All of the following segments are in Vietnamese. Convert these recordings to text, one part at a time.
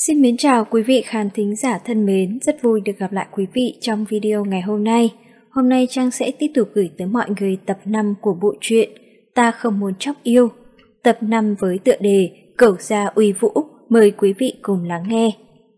Xin mến chào quý vị khán thính giả thân mến, rất vui được gặp lại quý vị trong video ngày hôm nay. Hôm nay Trang sẽ tiếp tục gửi tới mọi người tập 5 của bộ truyện Ta Không Muốn Chóc Yêu. Tập 5 với tựa đề Cẩu Gia Uy Vũ, mời quý vị cùng lắng nghe.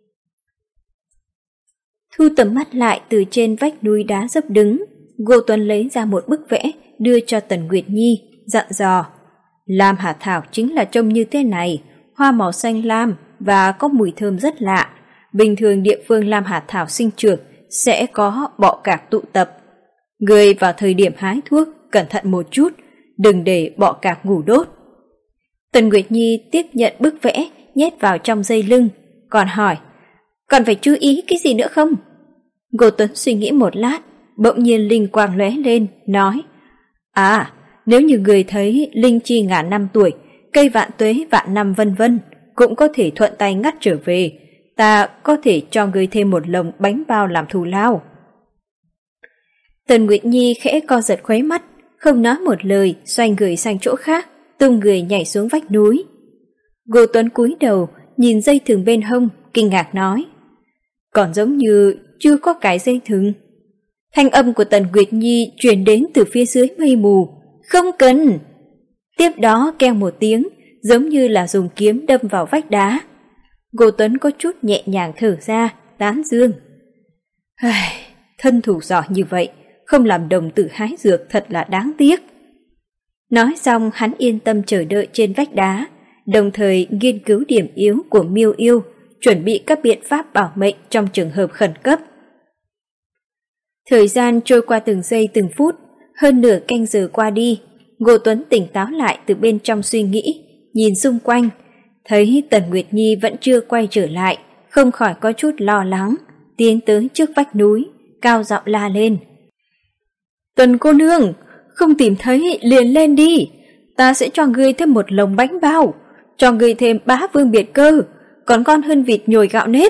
Thu tầm mắt lại từ trên vách núi đá dấp đứng, Ngô Tuấn lấy ra một bức vẽ đưa cho Tần Nguyệt Nhi, dặn dò. Lam Hà Thảo chính là trông như thế này, hoa màu xanh lam và có mùi thơm rất lạ. Bình thường địa phương Lam Hà Thảo sinh trưởng sẽ có bọ cạp tụ tập. Người vào thời điểm hái thuốc cẩn thận một chút, đừng để bọ cạp ngủ đốt. Tần Nguyệt Nhi tiếp nhận bức vẽ, nhét vào trong dây lưng, còn hỏi, còn phải chú ý cái gì nữa không? Ngô Tuấn suy nghĩ một lát, bỗng nhiên linh quang lóe lên, nói, nếu như người thấy linh chi ngàn năm tuổi, cây vạn tuế vạn năm vân vân, cũng có thể thuận tay ngắt trở về, ta có thể cho người thêm một lồng bánh bao làm thù lao. Tần Nguyệt Nhi khẽ co giật khóe mắt, không nói một lời, xoay người sang chỗ khác, tung người nhảy xuống vách núi. Ngô Tuấn cúi đầu, nhìn dây thừng bên hông, kinh ngạc nói, còn giống như chưa có cái dây thừng. Thanh âm của Tần Nguyệt Nhi truyền đến từ phía dưới mây mù, không cần. Tiếp đó keng một tiếng, giống như là dùng kiếm đâm vào vách đá. Ngô Tuấn có chút nhẹ nhàng thở ra, tán dương. Thân thủ giỏi như vậy, không làm đồng tử hái dược thật là đáng tiếc. Nói xong hắn yên tâm chờ đợi trên vách đá, đồng thời nghiên cứu điểm yếu của Miêu Yêu, chuẩn bị các biện pháp bảo mệnh trong trường hợp khẩn cấp. Thời gian trôi qua từng giây từng phút, hơn nửa canh giờ qua đi, Ngô Tuấn tỉnh táo lại từ bên trong suy nghĩ, nhìn xung quanh, thấy Tần Nguyệt Nhi vẫn chưa quay trở lại, không khỏi có chút lo lắng, tiến tới trước vách núi, cao giọng la lên. Tần cô nương, không tìm thấy liền lên đi, ta sẽ cho ngươi thêm một lồng bánh bao, cho ngươi thêm 3 vương biệt cơ, còn ngon hơn vịt nhồi gạo nếp.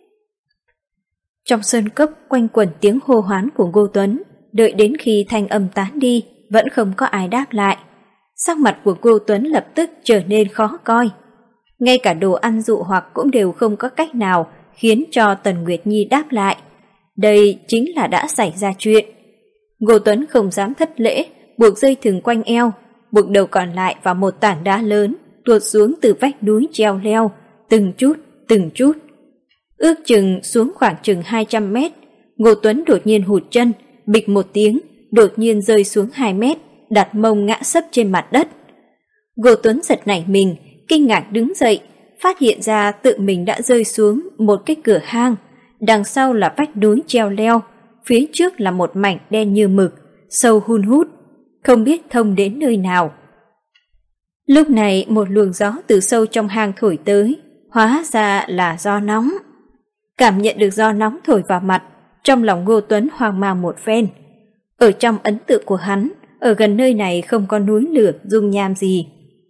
Trong sơn cốc quanh quẩn tiếng hô hoán của Ngô Tuấn, đợi đến khi thanh âm tán đi, vẫn không có ai đáp lại. Sắc mặt của Ngô Tuấn lập tức trở nên khó coi. Ngay cả đồ ăn dụ hoặc cũng đều không có cách nào khiến cho Tần Nguyệt Nhi đáp lại. Đây chính là đã xảy ra chuyện. Ngô Tuấn không dám thất lễ, buộc dây thừng quanh eo, buộc đầu còn lại vào một tảng đá lớn, tuột xuống từ vách núi treo leo, từng chút. Ước chừng xuống khoảng chừng 200 mét, Ngô Tuấn đột nhiên hụt chân, bịch một tiếng, đột nhiên rơi xuống 2 mét, đặt mông ngã sấp trên mặt đất. Ngô Tuấn giật nảy mình, kinh ngạc đứng dậy, phát hiện ra tự mình đã rơi xuống một cái cửa hang, đằng sau là vách núi treo leo, phía trước là một mảnh đen như mực, sâu hun hút, không biết thông đến nơi nào. Lúc này một luồng gió từ sâu trong hang thổi tới, hóa ra là gió nóng. Cảm nhận được gió nóng thổi vào mặt, trong lòng Ngô Tuấn hoang mang một phen. Ở trong ấn tượng của hắn, ở gần nơi này không có núi lửa dung nham gì.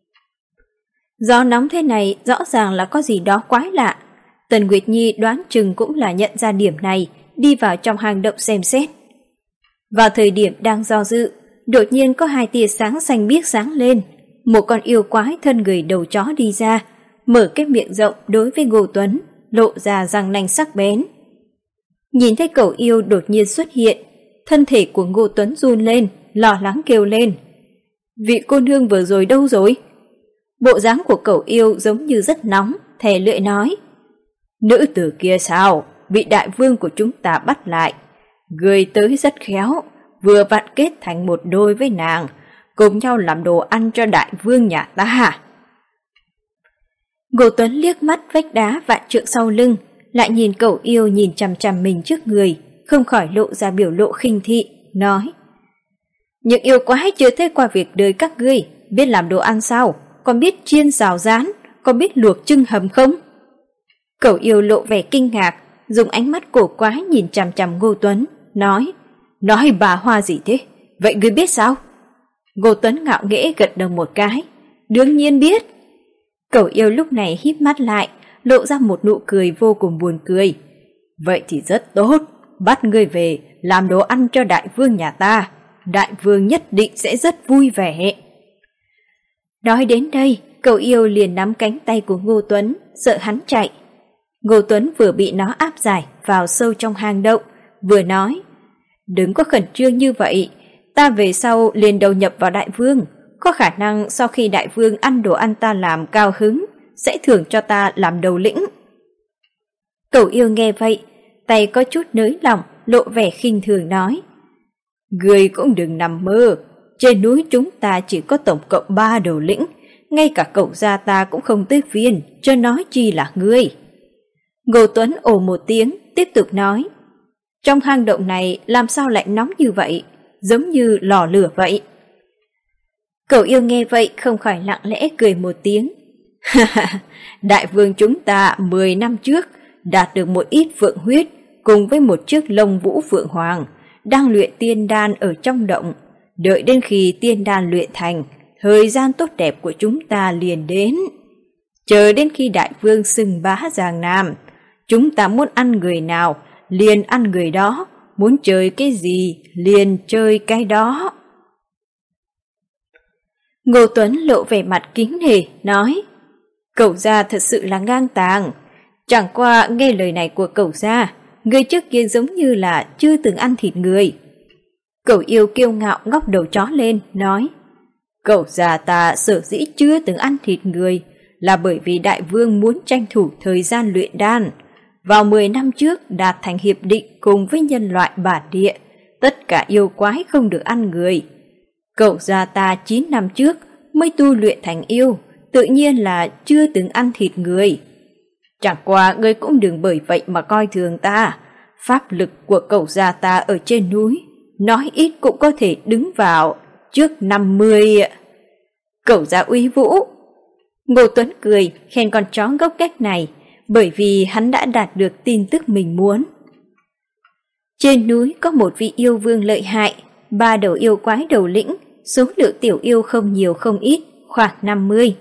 Gió nóng thế này rõ ràng là có gì đó quái lạ. Tần Nguyệt Nhi đoán chừng cũng là nhận ra điểm này, đi vào trong hang động xem xét. Vào thời điểm đang do dự, đột nhiên có 2 tia sáng xanh biếc sáng lên. Một con yêu quái thân người đầu chó đi ra, mở cái miệng rộng đối với Ngô Tuấn, lộ ra răng nanh sắc bén. Nhìn thấy cẩu yêu đột nhiên xuất hiện, thân thể của Ngô Tuấn run lên, lo lắng kêu lên. Vị cô nương vừa rồi đâu rồi? Bộ dáng của cẩu yêu giống như rất nóng, thè lưỡi nói. Nữ tử kia sao? Bị đại vương của chúng ta bắt lại. Người tới rất khéo, vừa vặn kết thành một đôi với nàng, cùng nhau làm đồ ăn cho đại vương nhà ta. Ngô Tuấn liếc mắt vách đá vạn trượng sau lưng, lại nhìn cẩu yêu nhìn chằm chằm mình trước người, không khỏi lộ ra biểu lộ khinh thị, nói. Những yêu quái chưa thấy qua việc đời các ngươi, biết làm đồ ăn sao, còn biết chiên xào rán, còn biết luộc trưng hầm không? Cẩu yêu lộ vẻ kinh ngạc, dùng ánh mắt cổ quái nhìn chằm chằm Ngô Tuấn, nói bà hoa gì thế, vậy ngươi biết sao? Ngô Tuấn ngạo nghễ gật đầu một cái, đương nhiên biết. Cẩu yêu lúc này híp mắt lại, lộ ra một nụ cười vô cùng buồn cười. Vậy thì rất tốt, bắt ngươi về làm đồ ăn cho đại vương nhà ta, đại vương nhất định sẽ rất vui vẻ. Nói đến đây, cậu yêu liền nắm cánh tay của Ngô Tuấn, sợ hắn chạy. Ngô Tuấn vừa bị nó áp giải vào sâu trong hang động, vừa nói: đừng có khẩn trương như vậy, ta về sau liền đầu nhập vào đại vương, có khả năng sau khi đại vương ăn đồ ăn ta làm cao hứng, sẽ thưởng cho ta làm đầu lĩnh. Cẩu yêu nghe vậy, tay có chút nới lỏng, lộ vẻ khinh thường nói: ngươi cũng đừng nằm mơ, trên núi chúng ta chỉ có tổng cộng 3 đầu lĩnh, ngay cả cậu gia ta cũng không tới viên, cho nói chi là ngươi. Ngô Tuấn ồ một tiếng, tiếp tục nói: trong hang động này làm sao lại nóng như vậy, giống như lò lửa vậy. Cậu yêu nghe vậy không khỏi lặng lẽ cười một tiếng. Đại vương chúng ta 10 năm trước đạt được một ít phượng huyết cùng với một chiếc lông vũ phượng hoàng, đang luyện tiên đan ở trong động. Đợi đến khi tiên đan luyện thành, thời gian tốt đẹp của chúng ta liền đến. Chờ đến khi đại vương xưng bá Giang Nam, chúng ta muốn ăn người nào liền ăn người đó, muốn chơi cái gì liền chơi cái đó. Ngô Tuấn lộ vẻ mặt kính nể, nói: cậu gia thật sự là ngang tàng. Chẳng qua nghe lời này của cậu gia, người trước kia giống như là chưa từng ăn thịt người. Cậu yêu kiêu ngạo ngóc đầu chó lên, nói: cậu già ta sở dĩ chưa từng ăn thịt người là bởi vì đại vương muốn tranh thủ thời gian luyện đan. Vào 10 năm trước đạt thành hiệp định cùng với nhân loại bản địa, tất cả yêu quái không được ăn người. Cậu già ta 9 năm trước mới tu luyện thành yêu, tự nhiên là chưa từng ăn thịt người. Chẳng qua ngươi cũng đừng bởi vậy mà coi thường ta. Pháp lực của cậu già ta ở trên núi, nói ít cũng có thể đứng vào trước 50. Cậu già uy vũ. Ngô Tuấn cười khen con chó gốc cách này, bởi vì hắn đã đạt được tin tức mình muốn. Trên núi có một vị yêu vương lợi hại, 3 đầu yêu quái đầu lĩnh, số lượng tiểu yêu không nhiều không ít, khoảng 50.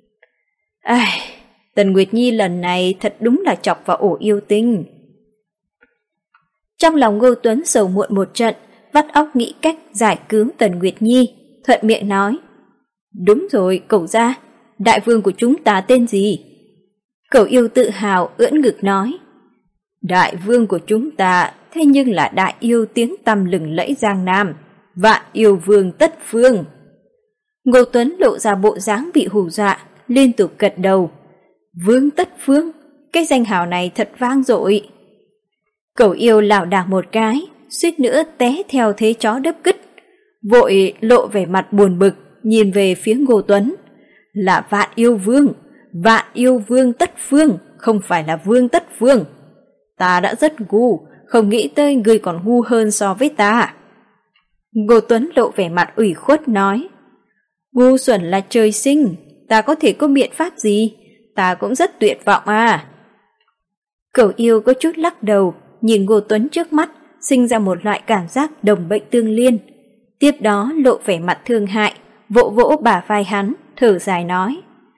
Tần Nguyệt Nhi lần này thật đúng là chọc vào ổ yêu tinh. Trong lòng Ngô Tuấn sầu muộn một trận, vắt óc nghĩ cách giải cứu Tần Nguyệt Nhi, thuận miệng nói: đúng rồi, cậu gia, đại vương của chúng ta tên gì? Cậu yêu tự hào ưỡn ngực nói: đại vương của chúng ta thế nhưng là đại yêu tiếng tăm lừng lẫy Giang Nam, Vạn Yêu Vương Tất Phương. Ngô Tuấn lộ ra bộ dáng bị hù dọa, liên tục gật đầu. Vương Tất Phương, cái danh hào này thật vang dội. Cậu yêu lảo đảo một cái, suýt nữa té theo thế chó đớp cứt, vội lộ vẻ mặt buồn bực, nhìn về phía Ngô Tuấn. Là Vạn Yêu Vương Tất Phương, không phải là Vương Tất Phương. Ta đã rất ngu, không nghĩ tới người còn ngu hơn so với ta. Ngô Tuấn lộ vẻ mặt ủy khuất nói: ngu xuẩn là trời sinh, ta có thể có biện pháp gì, ta cũng rất tuyệt vọng à. Cậu yêu có chút lắc đầu, nhìn Ngô Tuấn trước mắt, sinh ra một loại cảm giác đồng bệnh tương liên. Tiếp đó lộ vẻ mặt thương hại, vỗ vỗ bả vai hắn, thở dài nói: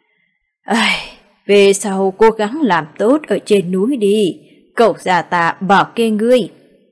về sau cố gắng làm tốt ở trên núi đi, cậu già ta bảo kê ngươi.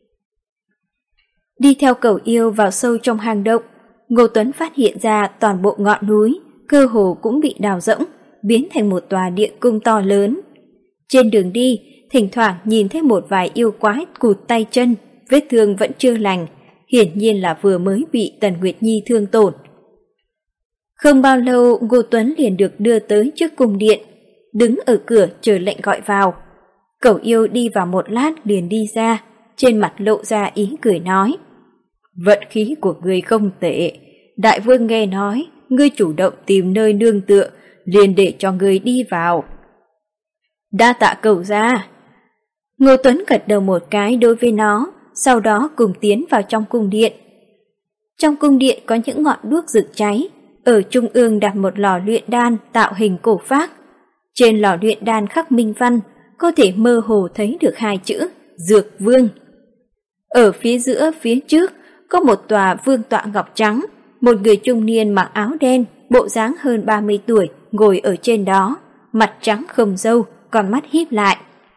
Đi theo cậu yêu vào sâu trong hang động, Ngô Tuấn phát hiện ra toàn bộ ngọn núi cơ hồ cũng bị đào rỗng, biến thành một tòa địa cung to lớn. Trên đường đi, thỉnh thoảng nhìn thấy một vài yêu quái cụt tay chân, vết thương vẫn chưa lành, hiển nhiên là vừa mới bị Tần Nguyệt Nhi thương tổn. Không bao lâu, Ngô Tuấn liền được đưa tới trước cung điện, đứng ở cửa chờ lệnh gọi vào. Cậu yêu đi vào một lát liền đi ra, trên mặt lộ ra ý cười nói: vận khí của ngươi không tệ, đại vương nghe nói ngươi chủ động tìm nơi nương tựa, liền để cho ngươi đi vào. Đa tạ cậu gia. Ngô Tuấn gật đầu một cái đối với nó, sau đó cùng tiến vào trong cung điện. Trong cung điện có những ngọn đuốc rực cháy, ở trung ương đặt một lò luyện đan tạo hình cổ phác. Trên lò luyện đan khắc minh văn, có thể mơ hồ thấy được 2 chữ Dược Vương. Ở phía giữa phía trước có một tòa vương tọa ngọc trắng, một người trung niên mặc áo đen, bộ dáng hơn 30 tuổi, ngồi ở trên đó, mặt trắng không râu, con mắt híp lại.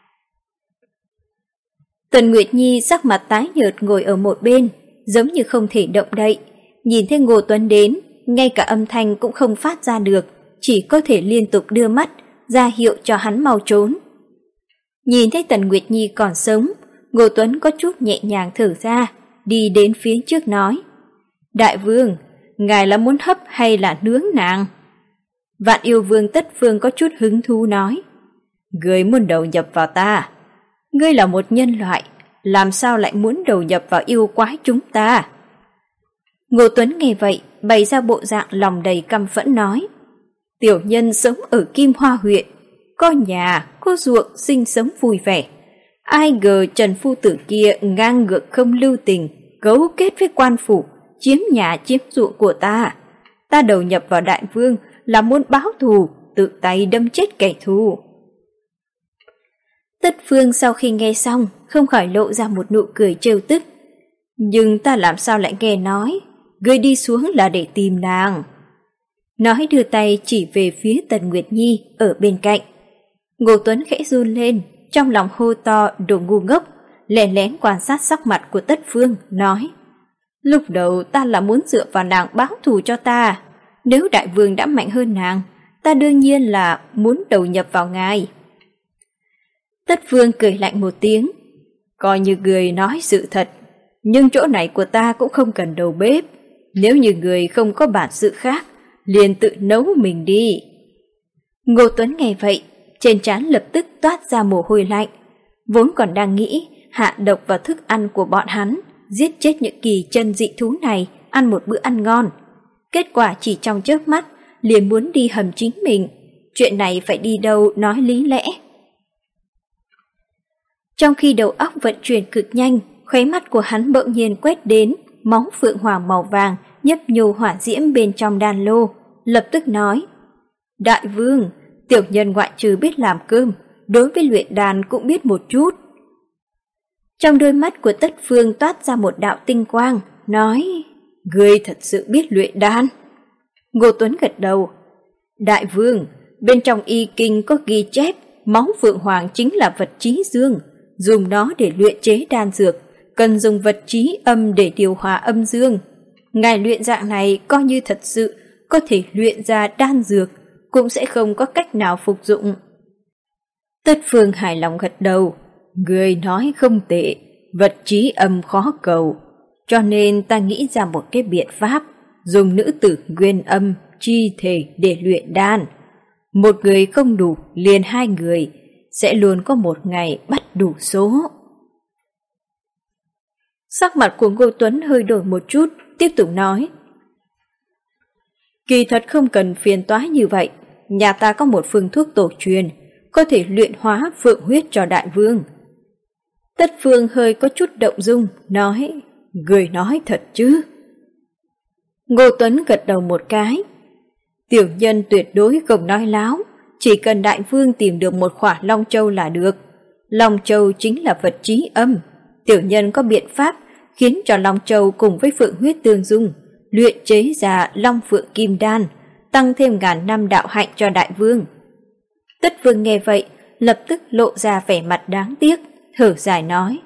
Tần Nguyệt Nhi sắc mặt tái nhợt ngồi ở một bên, giống như không thể động đậy, nhìn thấy Ngô Tuấn đến, ngay cả âm thanh cũng không phát ra được, chỉ có thể liên tục đưa mắt, ra hiệu cho hắn mau trốn. Nhìn thấy Tần Nguyệt Nhi còn sống, Ngô Tuấn có chút nhẹ nhàng thở ra, đi đến phía trước nói: Đại vương, ngài là muốn hấp hay là nướng nàng? Vạn Yêu Vương Tất Phương có chút hứng thú nói: Ngươi muốn đầu nhập vào ta? Ngươi là một nhân loại, làm sao lại muốn đầu nhập vào yêu quái chúng ta? Ngô Tuấn nghe vậy, bày ra bộ dạng lòng đầy căm phẫn nói: Tiểu nhân sống ở Kim Hoa huyện, có nhà, có ruộng, sinh sống vui vẻ. Ai ngờ Trần phu tử kia ngang ngược không lưu tình, cấu kết với quan phủ, chiếm nhà chiếm ruộng của ta. Ta đầu nhập vào đại vương là muốn báo thù, tự tay đâm chết kẻ thù. Tất Phương sau khi nghe xong, không khỏi lộ ra một nụ cười trêu tức. Nhưng ta làm sao lại nghe nói, ngươi đi xuống là để tìm nàng. Nói đưa tay chỉ về phía Tần Nguyệt Nhi ở bên cạnh. Ngô Tuấn khẽ run lên, trong lòng hô to đồ ngu ngốc, lén lén quan sát sắc mặt của Tất Phương, nói: Lúc đầu ta là muốn dựa vào nàng báo thù cho ta. Nếu đại vương đã mạnh hơn nàng, ta đương nhiên là muốn đầu nhập vào ngài. Tất Phương cười lạnh một tiếng: Coi như người nói sự thật, nhưng chỗ này của ta cũng không cần đầu bếp. Nếu như người không có bản sự khác, liền tự nấu mình đi. Ngô Tuấn nghe vậy, trên trán lập tức toát ra mồ hôi lạnh. Vốn còn đang nghĩ hạ độc vào thức ăn của bọn hắn, giết chết những kỳ chân dị thú này, ăn một bữa ăn ngon. Kết quả chỉ trong chớp mắt, liền muốn đi hầm chính mình. Chuyện này phải đi đâu nói lý lẽ. Trong khi đầu óc vận chuyển cực nhanh, khóe mắt của hắn bỗng nhiên quét đến máu phượng hoàng màu vàng nhấp nhô hỏa diễm bên trong đan lô, lập tức nói: Đại vương, tiểu nhân ngoại trừ biết làm cơm, đối với luyện đan cũng biết một chút. Trong đôi mắt của Tất Phương toát ra một đạo tinh quang, nói: Ngươi thật sự biết luyện đan? Ngô Tuấn gật đầu: Đại vương, bên trong y kinh có ghi chép máu phượng hoàng chính là vật chí dương, dùng nó để luyện chế đan dược, cần dùng vật chí âm để điều hòa âm dương. Ngài luyện dạng này coi như thật sự có thể luyện ra đan dược, cũng sẽ không có cách nào phục dụng. Tất Phương hài lòng gật đầu: Người nói không tệ, vật chí âm khó cầu, cho nên ta nghĩ ra một cái biện pháp, dùng nữ tử nguyên âm chi thể để luyện đan. Một người không đủ, liền hai người, sẽ luôn có một ngày bắt đủ số. Sắc mặt của Ngô Tuấn hơi đổi một chút, tiếp tục nói: Kỳ thật không cần phiền toái như vậy, nhà ta có một phương thuốc tổ truyền, có thể luyện hóa phượng huyết cho đại vương. Tất Phương hơi có chút động dung, nói: Người nói thật chứ? Ngô Tuấn gật đầu một cái: Tiểu nhân tuyệt đối không nói láo, chỉ cần đại vương tìm được một khỏa Long Châu là được. Long Châu chính là vật chí âm, tiểu nhân có biện pháp khiến cho Long Châu cùng với phượng huyết tương dung, luyện chế ra Long Phượng Kim Đan, tăng thêm ngàn năm đạo hạnh cho đại vương. Tất Vương nghe vậy, lập tức lộ ra vẻ mặt đáng tiếc, thở dài nói: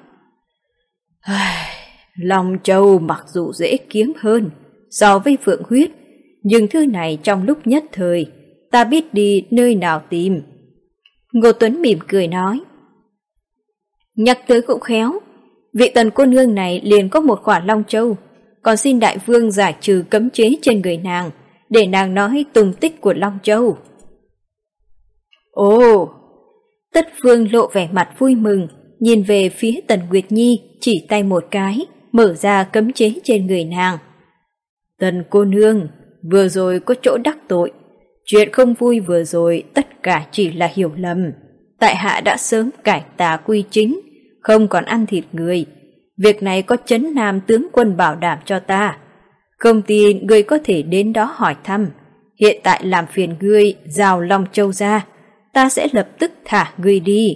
Long Châu mặc dù dễ kiếm hơn so với phượng huyết, nhưng thứ này trong lúc nhất thời, ta biết đi nơi nào tìm. Ngô Tuấn mỉm cười nói: Nhắc tới cũng khéo, vị Tần cô nương này liền có một khỏa Long Châu, còn xin đại vương giải trừ cấm chế trên người nàng, để nàng nói tung tích của Long Châu. Ồ! Tất Phương lộ vẻ mặt vui mừng, nhìn về phía Tần Nguyệt Nhi, chỉ tay một cái, mở ra cấm chế trên người nàng. Tần cô nương, vừa rồi có chỗ đắc tội, chuyện không vui vừa rồi tất cả chỉ là hiểu lầm. Tại hạ đã sớm cải tà quy chính, không còn ăn thịt người. Việc này có Trấn Nam tướng quân bảo đảm cho ta. Không tin ngươi có thể đến đó hỏi thăm. Hiện tại làm phiền ngươi giao Long Châu ra, ta sẽ lập tức thả ngươi đi.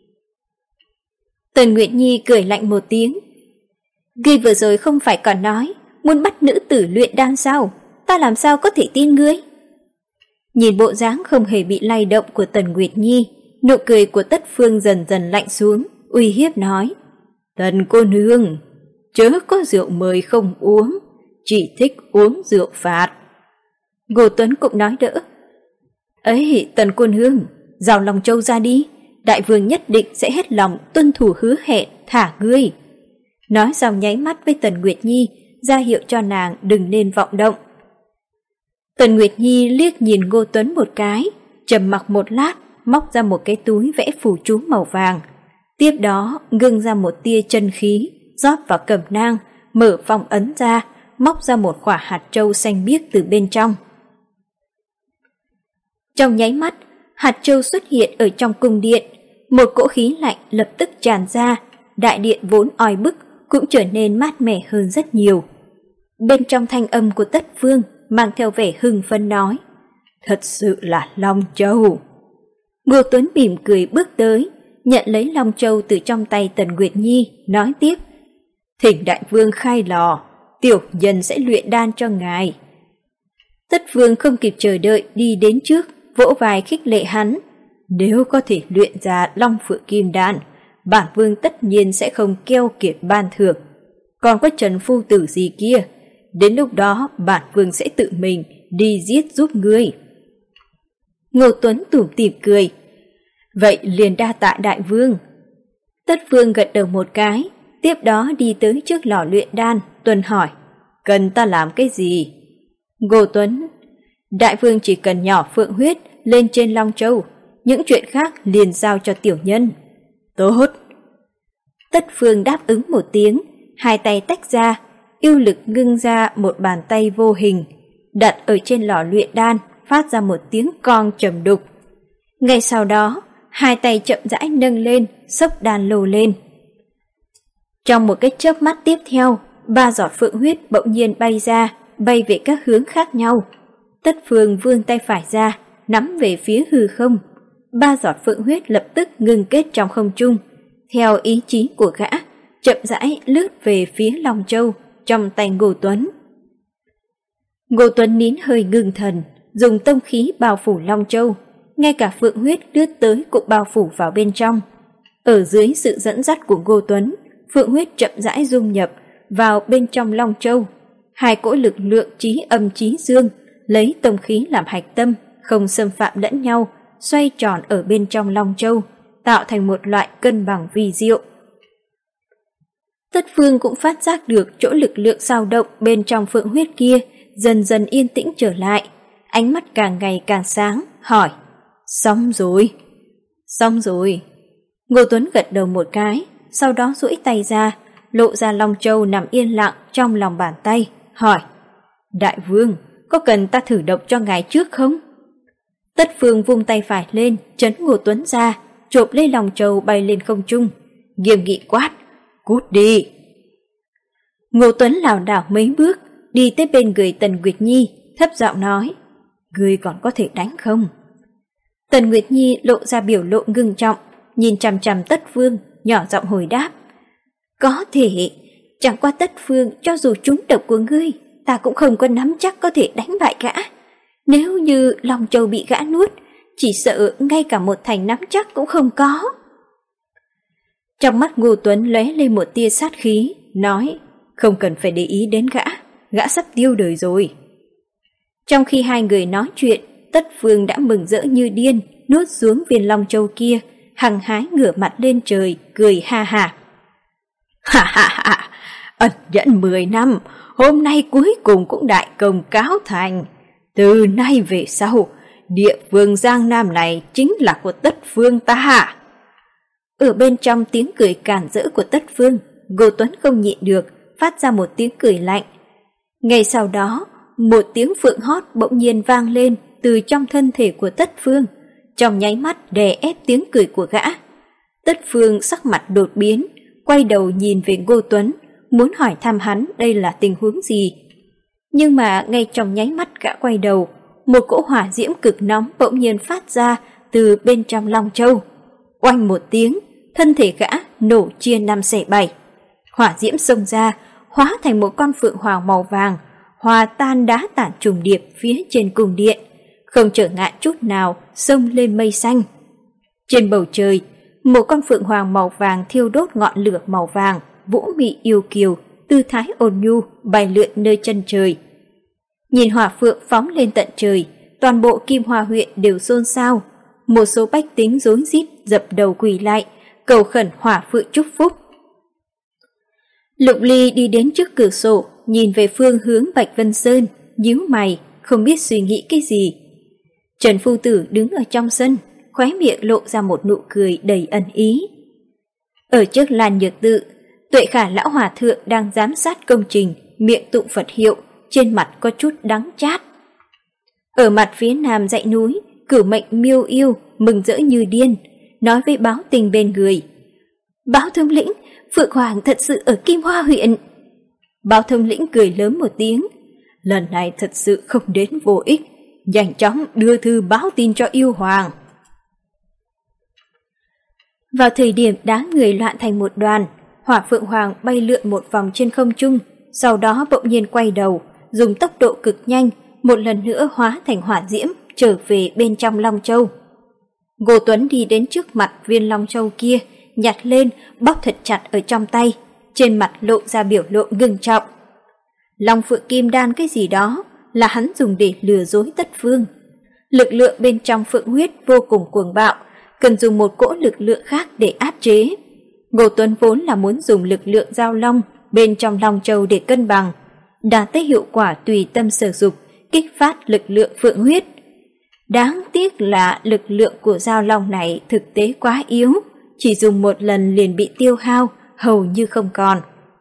Tần Nguyệt Nhi cười lạnh một tiếng: Ngươi vừa rồi không phải còn nói muốn bắt nữ tử luyện đan sao? Ta làm sao có thể tin ngươi? Nhìn bộ dáng không hề bị lay động của Tần Nguyệt Nhi, nụ cười của Tất Phương dần dần lạnh xuống, uy hiếp nói: Tần cô nương, chớ có rượu mời không uống, chỉ thích uống rượu phạt. Ngô Tuấn cũng nói đỡ: Ấy, Tần cô nương, giao Long Châu ra đi, đại vương nhất định sẽ hết lòng tuân thủ hứa hẹn thả ngươi. Nói xong nháy mắt với Tần Nguyệt Nhi, ra hiệu cho nàng đừng nên vọng động. Tần Nguyệt Nhi liếc nhìn Ngô Tuấn một cái, trầm mặc một lát, móc ra một cái túi vẽ phù chú màu vàng. Tiếp đó ngưng ra một tia chân khí, rót vào cẩm nang, mở phong ấn ra, móc ra một quả hạt châu xanh biếc từ bên trong. Trong nháy mắt, hạt châu xuất hiện ở trong cung điện, một cỗ khí lạnh lập tức tràn ra, đại điện vốn oi bức cũng trở nên mát mẻ hơn rất nhiều. Bên trong thanh âm của Tất Phương mang theo vẻ hưng phấn nói: thật sự là Long Châu. Ngô Tuấn mỉm cười bước tới, nhận lấy Long Châu từ trong tay Tần Nguyệt Nhi, nói tiếp: thỉnh đại vương khai lò, tiểu nhân sẽ luyện đan cho ngài. Tất Phương không kịp chờ đợi đi đến trước, vỗ vai khích lệ hắn: nếu có thể luyện ra Long Phượng Kim Đan, bản vương tất nhiên sẽ không keo kiệt ban thưởng. Còn có Trần phu tử gì kia, đến lúc đó bản vương sẽ tự mình đi giết giúp ngươi. Ngô Tuấn tủm tỉm cười: vậy liền đa tạ đại vương. Tất Phương gật đầu một cái, tiếp đó đi tới trước lò luyện đan, tuần hỏi: cần ta làm cái gì? Ngô Tuấn: đại vương chỉ cần nhỏ phượng huyết lên trên Long Châu, những chuyện khác liền giao cho tiểu nhân. Tốt. Tất Phương đáp ứng một tiếng, hai tay tách ra, yêu lực ngưng ra một bàn tay vô hình, đặt ở trên lò luyện đan, phát ra một tiếng cong trầm đục. Ngay sau đó, hai tay chậm rãi nâng lên, xốc đan lô lên. Trong một cái chớp mắt tiếp theo, 3 giọt phượng huyết bỗng nhiên bay ra, bay về các hướng khác nhau. Tất Phương vươn tay phải ra, nắm về phía hư không. 3 giọt phượng huyết lập tức ngưng kết trong không trung, theo ý chí của gã, chậm rãi lướt về phía Long Châu trong tay Ngô Tuấn. Ngô Tuấn nín hơi ngưng thần, dùng tông khí bao phủ Long Châu, ngay cả phượng huyết lướt tới cũng bao phủ vào bên trong. Ở dưới sự dẫn dắt của Ngô Tuấn, phượng huyết chậm rãi dung nhập vào bên trong Long Châu. Hai cỗ lực lượng chí âm chí dương lấy tông khí làm hạch tâm, không xâm phạm lẫn nhau, xoay tròn ở bên trong Long Châu, tạo thành một loại cân bằng vi diệu. Tất Phương cũng phát giác được chỗ lực lượng dao động bên trong phượng huyết kia dần dần yên tĩnh trở lại, ánh mắt càng ngày càng sáng, hỏi: xong rồi. Xong rồi. Ngô Tuấn gật đầu một cái, sau đó duỗi tay ra, lộ ra Long Châu nằm yên lặng trong lòng bàn tay, hỏi: đại vương, có cần ta thử độc cho ngài trước không? Tất Phương vung tay phải lên, trấn Ngô Tuấn ra, chộp lấy Long Châu bay lên không trung, nghiêm nghị quát: cút đi. Ngô Tuấn lảo đảo mấy bước, đi tới bên người Tần Nguyệt Nhi, thấp giọng nói: ngươi còn có thể đánh không? Tần Nguyệt Nhi lộ ra biểu lộ ngưng trọng, nhìn chằm chằm Tất Phương, nhỏ giọng hồi đáp: có thể, chẳng qua Tất Phương cho dù trúng độc của ngươi, ta cũng không có nắm chắc có thể đánh bại gã. Nếu như Long Châu bị gã nuốt, chỉ sợ ngay cả một thành nắm chắc cũng không có. Trong mắt Ngô Tuấn lóe lên một tia sát khí, nói: không cần phải để ý đến gã, gã sắp tiêu đời rồi. Trong khi hai người nói chuyện, Tất Phương đã mừng rỡ như điên, nuốt xuống viên Long Châu kia, hăng hái ngửa mặt lên trời, cười ha ha. Ha ha ha, ẩn nhẫn 10 năm, hôm nay cuối cùng cũng đại công cáo thành. Từ nay về sau, địa vương Giang Nam này chính là của Tất Phương ta. Ở bên trong tiếng cười càn rỡ của Tất Phương, Ngô Tuấn không nhịn được, phát ra một tiếng cười lạnh. Ngay sau đó, một tiếng phượng hót bỗng nhiên vang lên từ trong thân thể của Tất Phương, trong nháy mắt đè ép tiếng cười của gã. Tất Phương sắc mặt đột biến, quay đầu nhìn về Ngô Tuấn, muốn hỏi thăm hắn đây là tình huống gì. Nhưng mà ngay trong nháy mắt gã quay đầu, một cỗ hỏa diễm cực nóng bỗng nhiên phát ra từ bên trong Long Châu. Oanh một tiếng, thân thể gã nổ chia 5 xẻ 7. Hỏa diễm xông ra, hóa thành một con phượng hoàng màu vàng, hòa tan đá tản trùng điệp phía trên cung điện, không trở ngại chút nào xông lên mây xanh. Trên bầu trời, một con phượng hoàng màu vàng thiêu đốt ngọn lửa màu vàng, vũ mị yêu kiều, tư thái ôn nhu bay lượn nơi chân trời. Nhìn hỏa phượng phóng lên tận trời, toàn bộ Kim Hoa huyện đều xôn xao. một số bách tính rối rít dập đầu quỳ lại, cầu khẩn Hỏa Phượng chúc phúc. Lục Ly đi đến trước cửa sổ, nhìn về phương hướng Bạch Vân Sơn, nhíu mày, không biết suy nghĩ cái gì. Trần Phu Tử đứng ở trong sân, khóe miệng lộ ra một nụ cười đầy ẩn ý. Ở trước Lan Nhược Tự, Tuệ Khả lão hòa thượng đang giám sát công trình, miệng tụng Phật hiệu, trên mặt có chút đắng chát. Ở mặt phía nam dãy núi, Cửu Mệnh Miêu Yêu mừng rỡ như điên, nói với Báo Tình bên người: "Báo thống lĩnh, Phượng Hoàng thật sự ở Kim Hoa huyện." Báo thống lĩnh cười lớn một tiếng: "Lần này thật sự không đến vô ích, nhanh chóng đưa thư báo tin cho Yêu Hoàng." Vào thời điểm đám người loạn thành một đoàn, Hỏa Phượng Hoàng bay lượn một vòng trên không trung, sau đó bỗng nhiên quay đầu, dùng tốc độ cực nhanh, một lần nữa hóa thành hỏa diễm, trở về bên trong Long Châu. Ngô Tuấn đi đến trước mặt viên Long Châu kia, nhặt lên, bóp thật chặt ở trong tay, trên mặt lộ ra biểu lộ ngưng trọng. Long Phượng Kim Đan cái gì đó là hắn dùng để lừa dối Tất Phương. Lực lượng bên trong Phượng huyết vô cùng cuồng bạo, cần dùng một cỗ lực lượng khác để áp chế. Ngô Tuấn vốn là muốn dùng lực lượng giao long bên trong Long Châu để cân bằng, đạt tới hiệu quả tùy tâm sở dục, kích phát lực lượng Phượng huyết. Đáng tiếc là lực lượng của giao long này thực tế quá yếu, chỉ dùng một lần liền bị tiêu hao, hầu như không còn.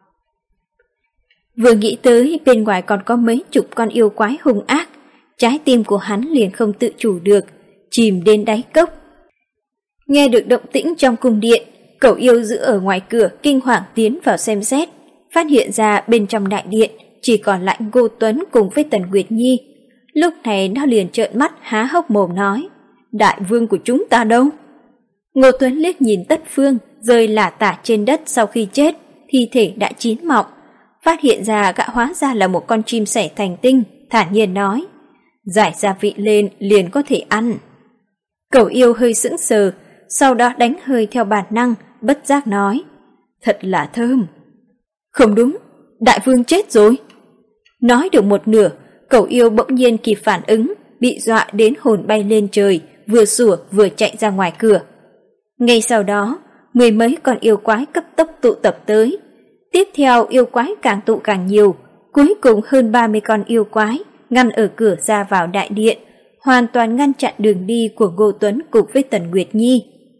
Vừa nghĩ tới bên ngoài còn có mấy chục con yêu quái hung ác, trái tim của hắn liền không tự chủ được, chìm đến đáy cốc. Nghe được động tĩnh trong cung điện, cẩu yêu giữ ở ngoài cửa kinh hoàng tiến vào xem xét, phát hiện ra bên trong đại điện chỉ còn lại Ngô Tuấn cùng với Tần Nguyệt Nhi. Lúc này nó liền trợn mắt há hốc mồm nói: "Đại vương của chúng ta đâu?" Ngô Tuấn liếc nhìn Tất Phương rơi lả tả trên đất sau khi chết, thi thể đã chín mọng, phát hiện ra gã hóa ra là một con chim sẻ thành tinh, thản nhiên nói: "Giải gia vị lên liền có thể ăn." Cẩu yêu hơi sững sờ, sau đó đánh hơi theo bản năng, bất giác nói: "Thật là thơm." "Không đúng, đại vương chết rồi." Nói được một nửa, cẩu yêu bỗng nhiên kịp phản ứng, bị dọa đến hồn bay lên trời, vừa sủa vừa chạy ra ngoài cửa. Ngay sau đó, mười mấy con yêu quái cấp tốc tụ tập tới. Tiếp theo yêu quái càng tụ càng nhiều, cuối cùng hơn 30 con yêu quái ngăn ở cửa ra vào đại điện, hoàn toàn ngăn chặn đường đi của Ngô Tuấn cùng với Tần Nguyệt Nhi.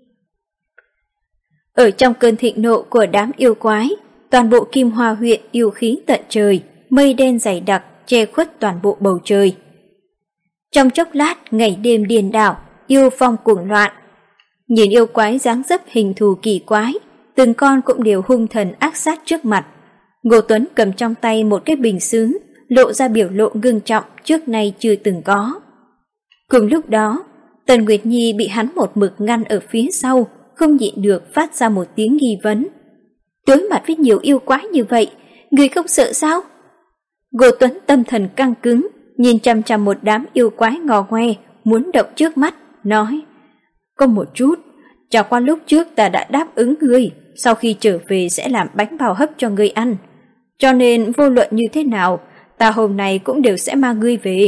Ở trong cơn thịnh nộ của đám yêu quái, toàn bộ Kim Hoa huyện yêu khí tận trời, mây đen dày đặc che khuất toàn bộ bầu trời. Trong chốc lát, ngày đêm điên đảo, yêu phong cuồng loạn. Nhìn yêu quái dáng dấp hình thù kỳ quái, từng con cũng đều hung thần ác sát trước mặt. Ngô Tuấn cầm trong tay một cái bình sứ, lộ ra biểu lộ ngưng trọng trước nay chưa từng có. Cùng lúc đó, Tần Nguyệt Nhi bị hắn một mực ngăn ở phía sau, không nhịn được phát ra một tiếng nghi vấn. Đối mặt với nhiều yêu quái như vậy, người không sợ sao? Ngô Tuấn tâm thần căng cứng, nhìn chằm chằm một đám yêu quái ngò ngoe, muốn động trước mắt, nói: "Có một chút, chẳng qua lúc trước ta đã đáp ứng ngươi, sau khi trở về sẽ làm bánh bao hấp cho ngươi ăn. Cho nên vô luận như thế nào, ta hôm nay cũng đều sẽ mang ngươi về."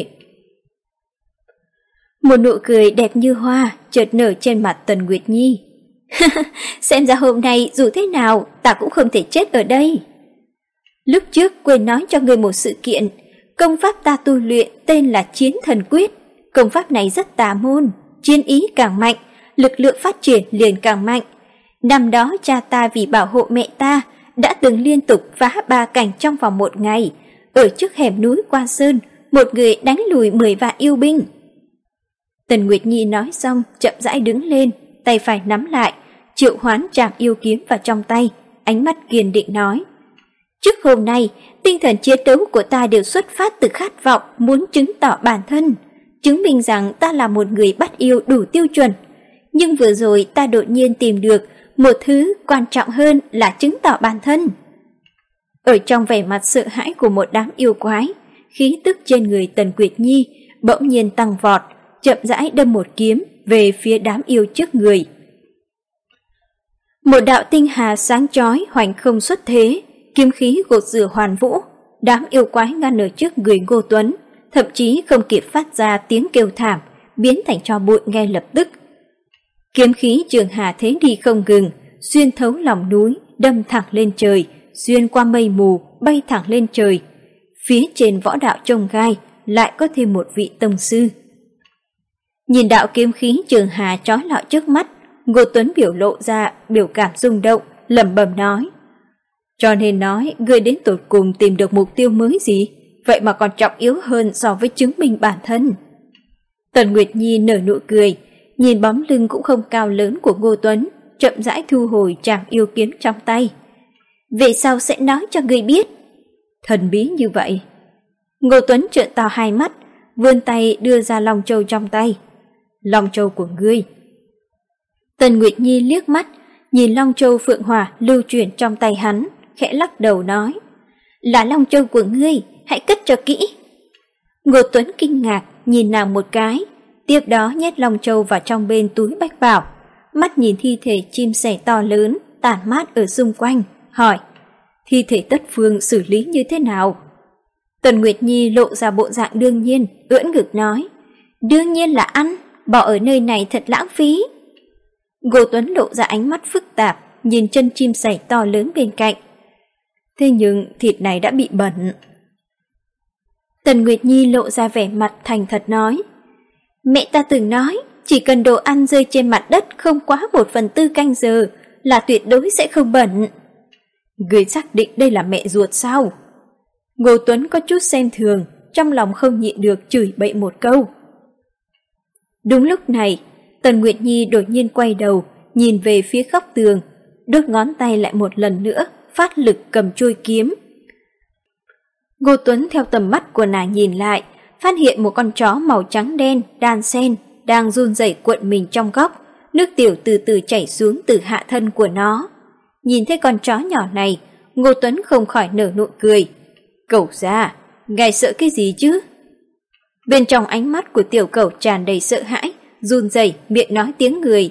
Một nụ cười đẹp như hoa chợt nở trên mặt Tần Nguyệt Nhi. "Xem ra hôm nay dù thế nào ta cũng không thể chết ở đây. Lúc trước quên nói cho ngươi một sự kiện, công pháp ta tu luyện tên là Chiến Thần Quyết. Công pháp này rất tà môn, chiến ý càng mạnh, lực lượng phát triển liền càng mạnh. Năm đó cha ta vì bảo hộ mẹ ta đã từng liên tục phá 3 cảnh trong vòng 1 ngày, ở trước hẻm núi Quan Sơn, một người đánh lùi 10 vạn yêu binh." Tần Nguyệt Nhi nói xong chậm rãi đứng lên, tay phải nắm lại, triệu hoán trảm yêu kiếm vào trong tay, ánh mắt kiên định nói: "Trước hôm nay, tinh thần chiến đấu của ta đều xuất phát từ khát vọng muốn chứng tỏ bản thân, chứng minh rằng ta là một người bắt yêu đủ tiêu chuẩn. Nhưng vừa rồi ta đột nhiên tìm được một thứ quan trọng hơn là chứng tỏ bản thân." Ở trong vẻ mặt sợ hãi của một đám yêu quái, khí tức trên người Tần Nguyệt Nhi bỗng nhiên tăng vọt, chậm rãi đâm một kiếm về phía đám yêu trước người. Một đạo tinh hà sáng chói hoành không xuất thế, kiếm khí gột rửa hoàn vũ, đám yêu quái ngăn ở trước người Ngô Tuấn, thậm chí không kịp phát ra tiếng kêu thảm, biến thành tro bụi ngay lập tức. Kiếm khí Trường Hà thế đi không ngừng, xuyên thấu lòng núi, đâm thẳng lên trời, xuyên qua mây mù, bay thẳng lên trời. Phía trên võ đạo chông gai lại có thêm một vị tông sư. Nhìn đạo kiếm khí Trường Hà chói lọi trước mắt, Ngô Tuấn biểu lộ ra biểu cảm rung động, lẩm bẩm nói: cho nên nói, ngươi đến tột cùng tìm được mục tiêu mới gì, vậy mà còn trọng yếu hơn so với chứng minh bản thân. Tần Nguyệt Nhi nở nụ cười, nhìn bóng lưng cũng không cao lớn của Ngô Tuấn, chậm rãi thu hồi trảm yêu kiếm trong tay. Về sau sẽ nói cho ngươi biết. Thần bí như vậy. Ngô Tuấn trợn to hai mắt, vươn tay đưa ra long châu trong tay. Long châu của ngươi. Tần Nguyệt Nhi liếc mắt, nhìn long châu phượng hỏa lưu chuyển trong tay hắn, khẽ lắc đầu nói: là long châu của ngươi, hãy cất cho kỹ. Ngô Tuấn kinh ngạc nhìn nàng một cái, tiếp đó nhét long châu vào trong bên túi bách bảo, mắt nhìn thi thể chim sẻ to lớn tản mát ở xung quanh, hỏi: thi thể Tất Phương xử lý như thế nào? Tần Nguyệt Nhi lộ ra bộ dạng đương nhiên, ưỡn ngực nói: đương nhiên là ăn, bỏ ở nơi này thật lãng phí. Ngô Tuấn lộ ra ánh mắt phức tạp, nhìn chân chim sẻ to lớn bên cạnh. Thế nhưng thịt này đã bị bẩn. Tần Nguyệt Nhi lộ ra vẻ mặt thành thật nói: mẹ ta từng nói, chỉ cần đồ ăn rơi trên mặt đất không quá 1/4 canh giờ là tuyệt đối sẽ không bẩn. Người xác định đây là mẹ ruột sao? Ngô Tuấn có chút xem thường, trong lòng không nhịn được chửi bậy một câu. Đúng lúc này, Tần Nguyệt Nhi đột nhiên quay đầu, nhìn về phía góc tường, đốt ngón tay lại một lần nữa, phát lực cầm chuôi kiếm. Ngô Tuấn theo tầm mắt của nàng nhìn lại, phát hiện một con chó màu trắng đen đan xen đang run rẩy cuộn mình trong góc, nước tiểu từ từ chảy xuống từ hạ thân của nó. Nhìn thấy con chó nhỏ này, Ngô Tuấn không khỏi nở nụ cười. Cẩu ra, ngài sợ cái gì chứ? Bên trong ánh mắt của tiểu cẩu tràn đầy sợ hãi, run rẩy miệng nói tiếng người.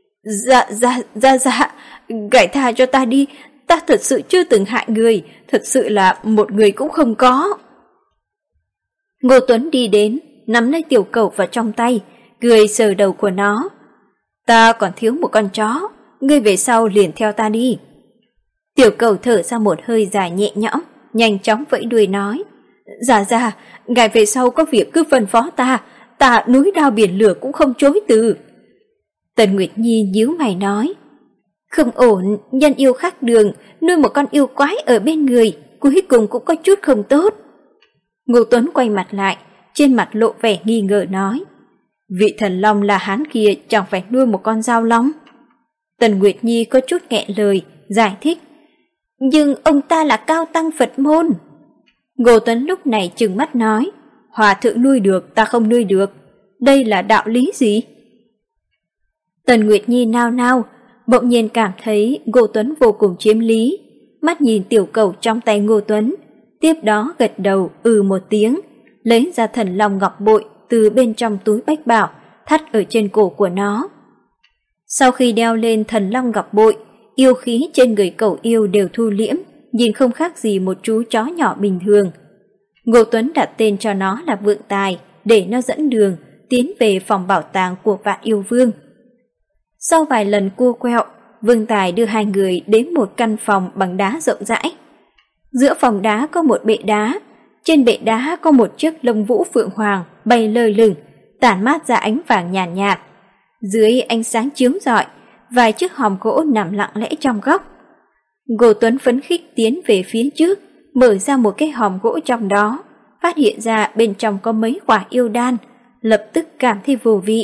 Dạ, ngài tha cho ta đi, ta thật sự chưa từng hại người, thật sự là một người cũng không có. Ngô Tuấn đi đến, nắm lấy tiểu cẩu vào trong tay, cười sờ đầu của nó. Ta còn thiếu một con chó, ngươi về sau liền theo ta đi. Tiểu cẩu thở ra một hơi dài nhẹ nhõm, nhanh chóng vẫy đuôi nói. Dạ, ngài về sau có việc cứ phân phó ta núi đao biển lửa cũng không chối từ. Tần Nguyệt Nhi nhíu mày nói. Không ổn, nhân yêu khác đường, nuôi một con yêu quái ở bên người, cuối cùng cũng có chút không tốt. Ngô Tuấn quay mặt lại, trên mặt lộ vẻ nghi ngờ nói. Vị thần long là hán kia chẳng phải nuôi một con dao long? Tần Nguyệt Nhi có chút nghẹn lời, giải thích. Nhưng ông ta là cao tăng Phật môn. Ngô Tuấn lúc này trừng mắt nói. Hòa thượng nuôi được, ta không nuôi được. Đây là đạo lý gì? Tần Nguyệt Nhi nao nao, bỗng nhiên cảm thấy Ngô Tuấn vô cùng chiếm lý, mắt nhìn tiểu cẩu trong tay Ngô Tuấn, tiếp đó gật đầu một tiếng, lấy ra thần long ngọc bội từ bên trong túi bách bảo, thắt ở trên cổ của nó. Sau khi đeo lên thần long ngọc bội, yêu khí trên người cẩu yêu đều thu liễm, nhìn không khác gì một chú chó nhỏ bình thường. Ngô Tuấn đặt tên cho nó là Vượng Tài, để nó dẫn đường tiến về phòng bảo tàng của Vạn Yêu Vương. Sau vài lần cua quẹo, Vương Tài đưa hai người đến một căn phòng bằng đá rộng rãi. Giữa phòng đá có một bệ đá, trên bệ đá có một chiếc lông vũ phượng hoàng bay lơ lửng, tản mát ra ánh vàng nhàn nhạt. Dưới ánh sáng chiếu rọi, vài chiếc hòm gỗ nằm lặng lẽ trong góc. Ngô Tuấn phấn khích tiến về phía trước, mở ra một cái hòm gỗ trong đó, phát hiện ra bên trong có mấy quả yêu đan, lập tức cảm thấy vô vị.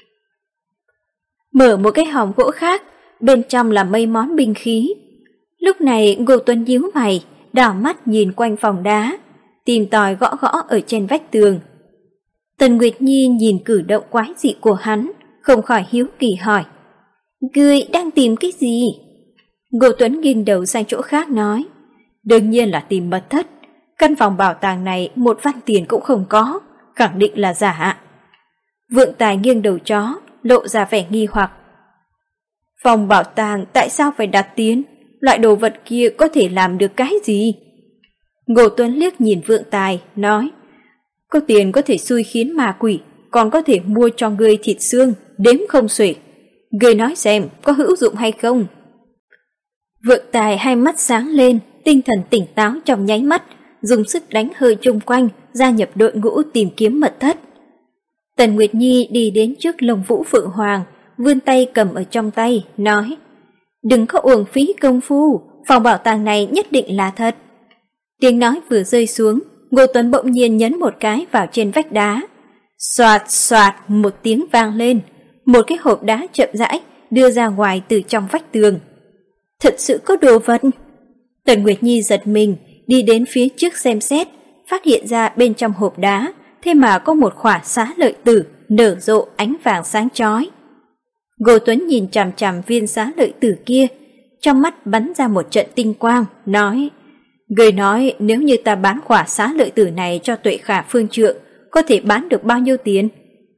Mở một cái hòm gỗ khác, bên trong là mấy món binh khí. Lúc này Ngô Tuấn nhíu mày, đảo mắt nhìn quanh phòng đá, tìm tòi gõ gõ ở trên vách tường. Tần Nguyệt Nhi nhìn cử động quái dị của hắn, không khỏi hiếu kỳ hỏi. Ngươi đang tìm cái gì? Ngô Tuấn nghiêng đầu sang chỗ khác nói. Đương nhiên là tìm mật thất. Căn phòng bảo tàng này một văn tiền cũng không có, khẳng định là giả. Vượng Tài nghiêng đầu chó, lộ ra vẻ nghi hoặc. Phòng bảo tàng tại sao phải đặt tiền? Loại đồ vật kia có thể làm được cái gì? Ngô Tuấn liếc nhìn Vượng Tài, nói. Có tiền có thể xui khiến ma quỷ, còn có thể mua cho ngươi thịt xương, đếm không xuể. Người nói xem có hữu dụng hay không? Vượng Tài hai mắt sáng lên, tinh thần tỉnh táo trong nháy mắt, dùng sức đánh hơi chung quanh, gia nhập đội ngũ tìm kiếm mật thất. Tần Nguyệt Nhi đi đến trước Lông Vũ Phượng Hoàng, vươn tay cầm ở trong tay, nói: đừng có uổng phí công phu, phòng bảo tàng này nhất định là thật. Tiếng nói vừa rơi xuống, Ngô Tuấn bỗng nhiên nhấn một cái vào trên vách đá. Xoạt xoạt một tiếng vang lên, một cái hộp đá chậm rãi đưa ra ngoài từ trong vách tường. Thật sự có đồ vật. Tần Nguyệt Nhi giật mình, đi đến phía trước xem xét, phát hiện ra bên trong hộp đá thế mà có một khỏa xá lợi tử nở rộ ánh vàng sáng chói. Ngô Tuấn nhìn chằm chằm viên xá lợi tử kia, trong mắt bắn ra một trận tinh quang, nói: người nói nếu như ta bán khỏa xá lợi tử này cho Tuệ Khả phương trượng, có thể bán được bao nhiêu tiền?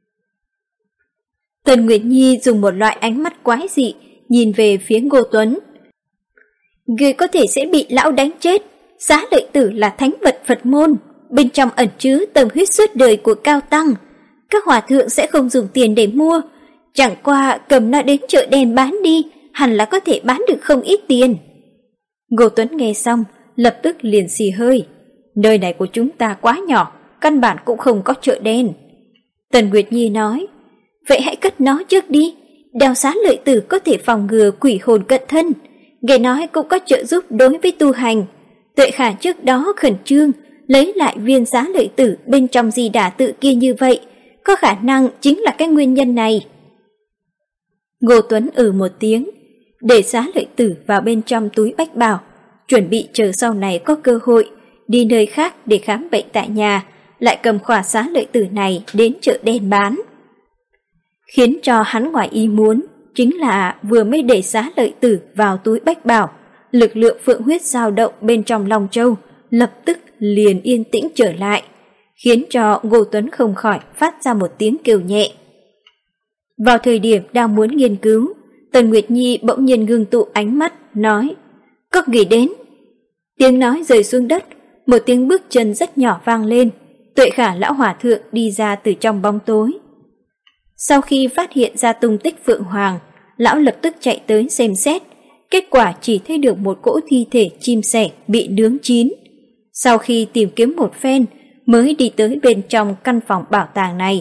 Tần Nguyệt Nhi dùng một loại ánh mắt quái dị nhìn về phía Ngô Tuấn. Người có thể sẽ bị lão đánh chết, xá lợi tử là thánh vật Phật môn, bên trong ẩn chứa tâm huyết suốt đời của cao tăng, các hòa thượng sẽ không dùng tiền để mua, chẳng qua cầm nó đến chợ đen bán đi, hẳn là có thể bán được không ít tiền. Ngô Tuấn nghe xong, lập tức liền xì hơi. Nơi này của chúng ta quá nhỏ, căn bản cũng không có chợ đen. Tần Nguyệt Nhi nói: vậy hãy cất nó trước đi, đeo xá lợi tử có thể phòng ngừa quỷ hồn cận thân, nghe nói cũng có trợ giúp đối với tu hành. Tuệ Khả trước đó khẩn trương lấy lại viên xá lợi tử bên trong Di Đà tự kia như vậy, có khả năng chính là cái nguyên nhân này. Ngô Tuấn một tiếng, để xá lợi tử vào bên trong túi bách bảo, chuẩn bị chờ sau này có cơ hội đi nơi khác để khám bệnh tại nhà, lại cầm khỏa xá lợi tử này đến chợ đen bán. Khiến cho hắn ngoài ý muốn chính là vừa mới để xá lợi tử vào túi bách bảo, lực lượng phượng huyết dao động bên trong Long Châu lập tức liền yên tĩnh trở lại, khiến cho Ngô Tuấn không khỏi phát ra một tiếng kêu nhẹ. Vào thời điểm đang muốn nghiên cứu, Tần Nguyệt Nhi bỗng nhiên ngưng tụ ánh mắt, nói: có người đến. Tiếng nói rơi xuống đất, một tiếng bước chân rất nhỏ vang lên, Tuệ Khả lão hòa thượng đi ra từ trong bóng tối. Sau khi phát hiện ra tung tích Phượng Hoàng, lão lập tức chạy tới xem xét, kết quả chỉ thấy được một cỗ thi thể chim sẻ bị nướng chín. Sau khi tìm kiếm một phen, mới đi tới bên trong căn phòng bảo tàng này.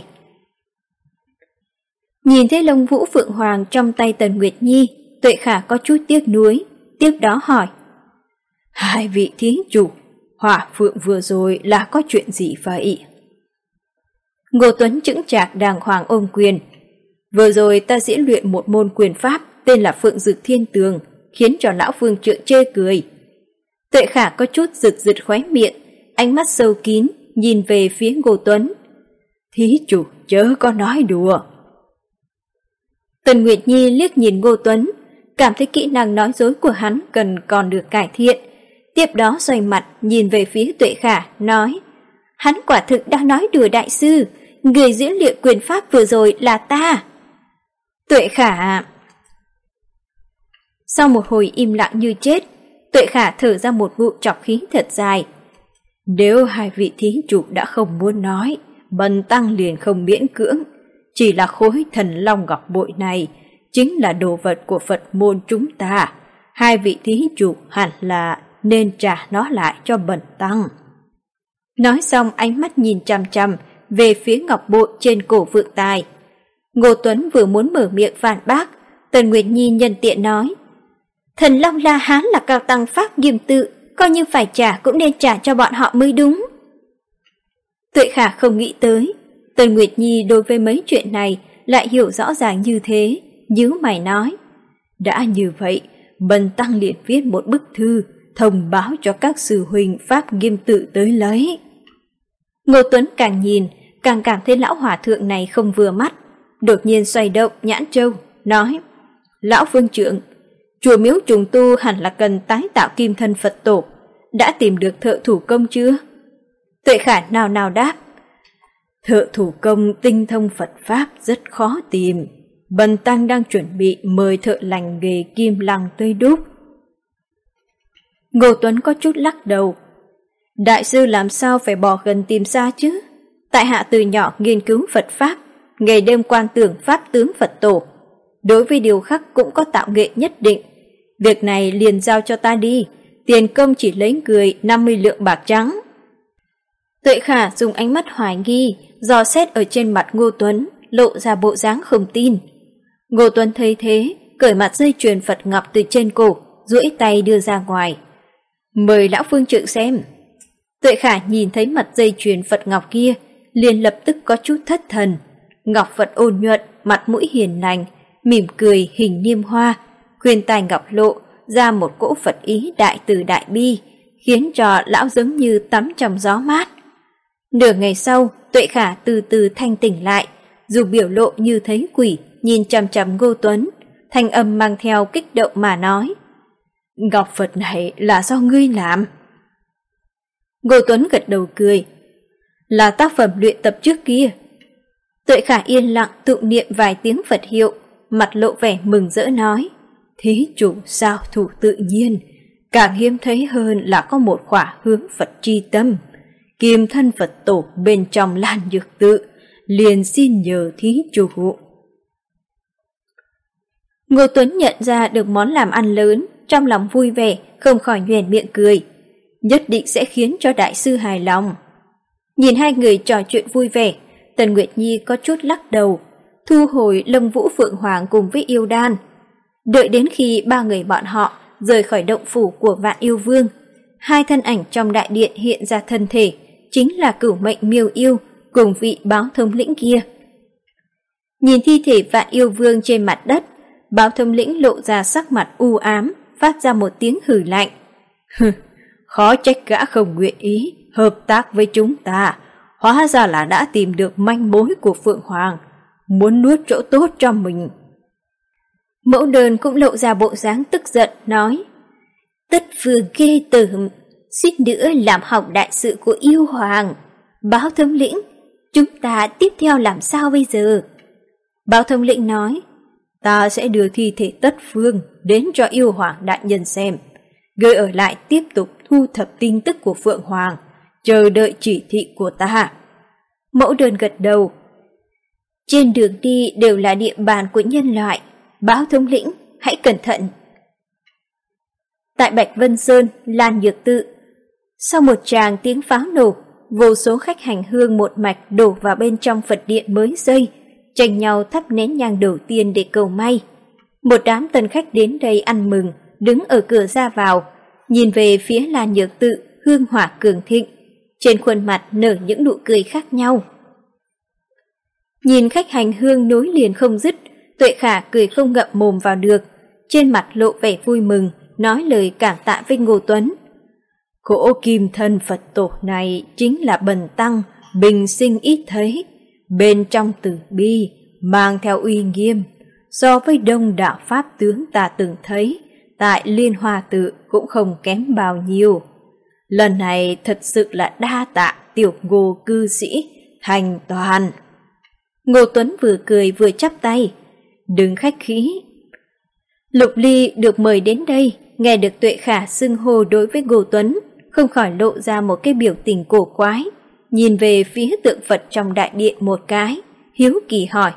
Nhìn thấy lông vũ Phượng Hoàng trong tay Tần Nguyệt Nhi, Tuệ Khả có chút tiếc nuối, tiếp đó hỏi: hai vị thí chủ, Hỏa Phượng vừa rồi là có chuyện gì vậy? Ngô Tuấn chững chạc đàng hoàng ôm quyền: vừa rồi ta diễn luyện một môn quyền pháp tên là Phượng Dực Thiên Tường, khiến cho lão phương trượng chê cười. Tuệ Khả có chút giật khóe miệng, ánh mắt sâu kín nhìn về phía Ngô Tuấn: thí chủ chớ có nói đùa. Tần Nguyệt Nhi liếc nhìn Ngô Tuấn, cảm thấy kỹ năng nói dối của hắn cần còn được cải thiện, tiếp đó xoay mặt nhìn về phía Tuệ Khả, nói: hắn quả thực đang nói đùa đại sư, người diễn luyện quyền pháp vừa rồi là ta. Tuệ Khả. Sau một hồi im lặng như chết, Tuệ Khả thở ra một ngụm trọc khí thật dài. Nếu hai vị thí chủ đã không muốn nói, bần tăng liền không miễn cưỡng, chỉ là khối thần long ngọc bội này chính là đồ vật của Phật môn chúng ta, hai vị thí chủ hẳn là nên trả nó lại cho bần tăng. Nói xong ánh mắt nhìn chằm chằm về phía ngọc bội trên cổ Vượng Tài. Ngô Tuấn vừa muốn mở miệng phản bác, Tần Nguyệt Nhi nhân tiện nói: thần long La Hán là cao tăng pháp nghiêm tự, coi như phải trả cũng nên trả cho bọn họ mới đúng. Tuệ Khả không nghĩ tới Tần Nguyệt Nhi đối với mấy chuyện này lại hiểu rõ ràng như thế, nhíu mày nói: đã như vậy, bần tăng liền viết một bức thư thông báo cho các sư huynh pháp nghiêm tự tới lấy. Ngô Tuấn càng nhìn càng cảm thấy lão hòa thượng này không vừa mắt, đột nhiên xoay động nhãn châu, nói: lão phương trượng, chùa miếu trùng tu hẳn là cần tái tạo kim thân Phật tổ, đã tìm được thợ thủ công chưa? Tuệ Khả nào nào đáp: thợ thủ công tinh thông Phật pháp rất khó tìm, bần tăng đang chuẩn bị mời thợ lành nghề kim lăng tới đúc. Ngô Tuấn có chút lắc đầu: đại sư làm sao phải bỏ gần tìm xa chứ? Tại hạ từ nhỏ nghiên cứu Phật pháp, ngày đêm quan tưởng pháp tướng Phật tổ, đối với điều khắc cũng có tạo nghệ nhất định. Việc này liền giao cho ta đi, tiền công chỉ lấy người 50 lượng bạc trắng. Tuệ Khả dùng ánh mắt hoài nghi, dò xét ở trên mặt Ngô Tuấn, lộ ra bộ dáng không tin. Ngô Tuấn thấy thế, cởi mặt dây chuyền Phật ngọc từ trên cổ, duỗi tay đưa ra ngoài. Mời lão phương trượng xem. Tuệ Khả nhìn thấy mặt dây chuyền Phật ngọc kia, liền lập tức có chút thất thần. Ngọc Phật ôn nhuận, mặt mũi hiền lành, mỉm cười hình niêm hoa, khuyên tai ngọc lộ ra một cỗ Phật ý đại từ đại bi, khiến cho lão giống như tắm trong gió mát. Nửa ngày sau, Tuệ Khả từ từ thanh tỉnh lại, dù biểu lộ như thấy quỷ, nhìn chằm chằm Ngô Tuấn, thanh âm mang theo kích động mà nói: Ngọc Phật này là do ngươi làm. Ngô Tuấn gật đầu cười: Là tác phẩm luyện tập trước kia. Tuệ Khả yên lặng tụng niệm vài tiếng Phật hiệu, mặt lộ vẻ mừng rỡ nói: Thí chủ sao thủ tự nhiên, càng hiếm thấy hơn là có một khỏa hướng Phật tri tâm. Kim thân Phật tổ bên trong Lan Nhược Tự, liền xin nhờ thí chủ. Ngô Tuấn nhận ra được món làm ăn lớn, trong lòng vui vẻ, không khỏi nhoẻn miệng cười. Nhất định sẽ khiến cho đại sư hài lòng. Nhìn hai người trò chuyện vui vẻ, Tần Nguyệt Nhi có chút lắc đầu, thu hồi Lông Vũ Phượng Hoàng cùng với Yêu Đan. Đợi đến khi ba người bọn họ rời khỏi động phủ của Vạn Yêu Vương, hai thân ảnh trong đại điện hiện ra thân thể, chính là Cửu Mệnh Miêu Yêu cùng vị báo thống lĩnh kia. Nhìn thi thể Vạn Yêu Vương trên mặt đất, báo thống lĩnh lộ ra sắc mặt u ám, phát ra một tiếng hừ lạnh. Khó trách gã không nguyện ý hợp tác với chúng ta, hóa ra là đã tìm được manh mối của Phượng Hoàng, muốn nuốt chỗ tốt cho mình. Mẫu Đơn cũng lộ ra bộ dáng tức giận, nói: Tất Phương ghê tởm, suýt nữa làm hỏng đại sự của Yêu Hoàng. Báo thống lĩnh, chúng ta tiếp theo làm sao bây giờ? Báo thống lĩnh nói: Ta sẽ đưa thi thể Tất Phương đến cho Yêu Hoàng đại nhân xem, ngươi ở lại tiếp tục thu thập tin tức của Phượng Hoàng, chờ đợi chỉ thị của ta. Mẫu Đơn gật đầu. Trên đường đi đều là địa bàn của nhân loại, báo thống lĩnh, hãy cẩn thận. Tại Bạch Vân Sơn, Lan Nhược Tự, sau một tràng tiếng pháo nổ, vô số khách hành hương một mạch đổ vào bên trong Phật điện mới xây, tranh nhau thắp nén nhang đầu tiên để cầu may. Một đám tân khách đến đây ăn mừng, đứng ở cửa ra vào, nhìn về phía Lan Nhược Tự, hương hỏa cường thịnh, trên khuôn mặt nở những nụ cười khác nhau. Nhìn khách hành hương nối liền không dứt, Tuệ Khả cười không ngậm mồm vào được, trên mặt lộ vẻ vui mừng, nói lời cảm tạ với Ngô Tuấn. Cỗ kim thân Phật tổ này chính là bần tăng bình sinh ít thấy, bên trong từ bi mang theo uy nghiêm, so với đông đảo pháp tướng ta từng thấy tại Liên Hoa Tự cũng không kém bao nhiêu. Lần này thật sự là đa tạ tiểu Ngô cư sĩ thành toàn. Ngô Tuấn vừa cười vừa chắp tay: Đừng khách khí. Lục Ly được mời đến đây, nghe được Tuệ Khả xưng hô đối với Ngô Tuấn, không khỏi lộ ra một cái biểu tình cổ quái, nhìn về phía tượng Phật trong đại điện một cái, hiếu kỳ hỏi: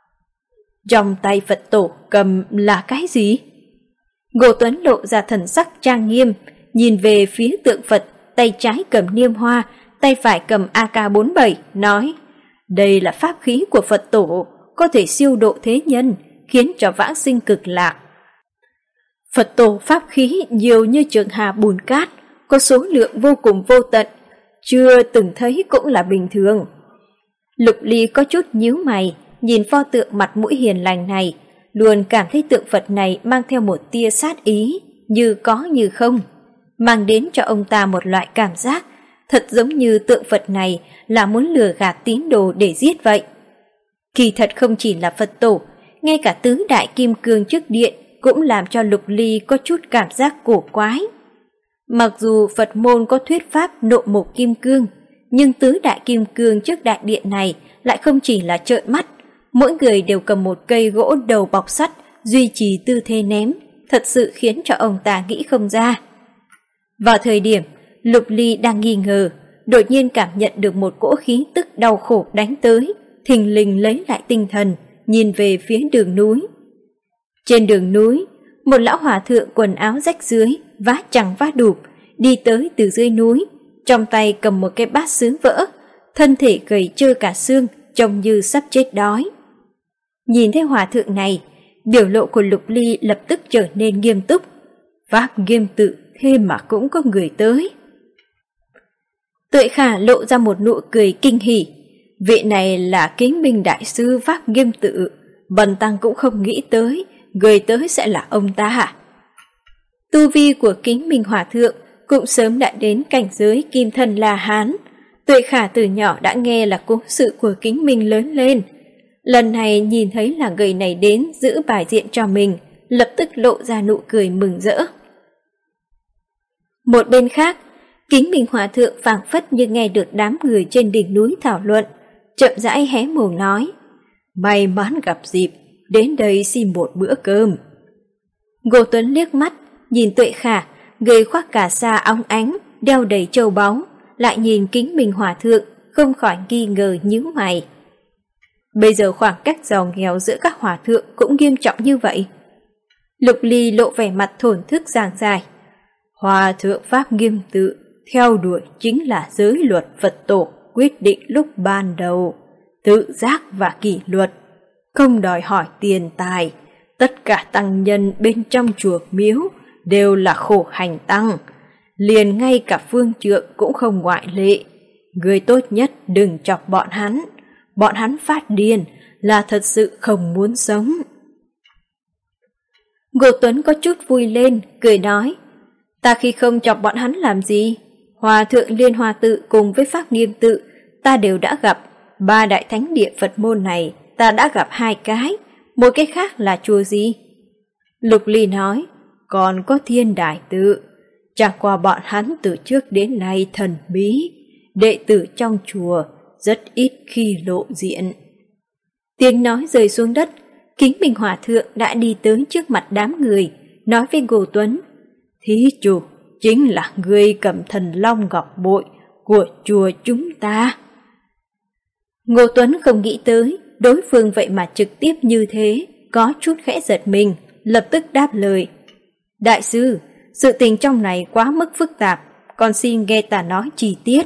Trong tay Phật tổ cầm là cái gì? Ngô Tuấn lộ ra thần sắc trang nghiêm, nhìn về phía tượng Phật, tay trái cầm niêm hoa, tay phải cầm AK-47, nói: Đây là pháp khí của Phật tổ, có thể siêu độ thế nhân, khiến cho vãng sinh cực lạc. Phật tổ pháp khí nhiều như trường hà bùn cát, có số lượng vô cùng vô tận, chưa từng thấy cũng là bình thường. Lục Ly có chút nhíu mày, nhìn pho tượng mặt mũi hiền lành này, luôn cảm thấy tượng Phật này mang theo một tia sát ý, như có như không, mang đến cho ông ta một loại cảm giác thật giống như tượng Phật này là muốn lừa gạt tín đồ để giết vậy. Kỳ thật không chỉ là Phật tổ, ngay cả tứ đại kim cương trước điện cũng làm cho Lục Ly có chút cảm giác cổ quái. Mặc dù Phật môn có thuyết pháp nộ mộc kim cương, nhưng tứ đại kim cương trước đại điện này lại không chỉ là trợn mắt, mỗi người đều cầm một cây gỗ đầu bọc sắt duy trì tư thế ném, thật sự khiến cho ông ta nghĩ không ra. Vào thời điểm Lục Ly đang nghi ngờ, đột nhiên cảm nhận được một cỗ khí tức đau khổ đánh tới, thình lình lấy lại tinh thần, nhìn về phía đường núi. Trên đường núi, một lão hòa thượng quần áo rách rưới, vá chằng vá đụp, đi tới từ dưới núi, trong tay cầm một cái bát sứ vỡ, thân thể gầy trơ cả xương, trông như sắp chết đói. Nhìn thấy hòa thượng này, biểu lộ của Lục Ly lập tức trở nên nghiêm túc. Pháp Nghiêm Tự thế mà cũng có người tới. Tuệ Khả lộ ra một nụ cười kinh hỉ. Vị này là Kính Minh Đại Sư Pháp Nghiêm Tự, bần tăng cũng không nghĩ tới, người tới sẽ là ông ta. Tu vi của Kính Minh Hòa Thượng cũng sớm đã đến cảnh giới Kim Thân La Hán. Tuệ Khả từ nhỏ đã nghe là cố sự của Kính Minh lớn lên. Lần này nhìn thấy là người này đến giữ bài diện cho mình, lập tức lộ ra nụ cười mừng rỡ. Một bên khác, Kính Minh Hòa Thượng phảng phất như nghe được đám người trên đỉnh núi thảo luận, chậm rãi hé mồm nói: may mắn gặp dịp, đến đây xin một bữa cơm. Ngô Tuấn liếc mắt, nhìn Tuệ Khả, người khoác cà sa óng ánh, đeo đầy châu báu, lại nhìn Kính Minh Hòa Thượng, không khỏi nghi ngờ nhíu mày. Bây giờ khoảng cách giàu nghèo giữa các hòa thượng cũng nghiêm trọng như vậy. Lục Ly lộ vẻ mặt thổn thức giảng giải. Hòa thượng Pháp Nghiêm Tự theo đuổi chính là giới luật Phật tổ quyết định lúc ban đầu, tự giác và kỷ luật, không đòi hỏi tiền tài. Tất cả tăng nhân bên trong chùa miếu đều là khổ hành tăng, liền ngay cả phương trượng cũng không ngoại lệ. Người tốt nhất đừng chọc bọn hắn phát điên là thật sự không muốn sống. Ngô Tuấn có chút vui lên, cười nói: ta khi không chọc bọn hắn làm gì? Hòa thượng Liên Hoa Tự cùng với Pháp Nghiêm Tự ta đều đã gặp. 3 đại thánh địa Phật môn này ta đã gặp 2 cái, một cái khác là chùa gì? Lục Ly nói: còn có Thiên Đài Tự. Chẳng qua bọn hắn từ trước đến nay thần bí, đệ tử trong chùa rất ít khi lộ diện. Tiếng nói rơi xuống đất, Kính Minh Hòa Thượng đã đi tới trước mặt đám người, nói với Ngô Tuấn: thí chủ chính là người cầm Thần Long Ngọc Bội của chùa chúng ta. Ngô Tuấn không nghĩ tới đối phương vậy mà trực tiếp như thế, có chút khẽ giật mình, lập tức đáp lời: đại sư, sự tình trong này quá mức phức tạp, con xin nghe ta nói chi tiết.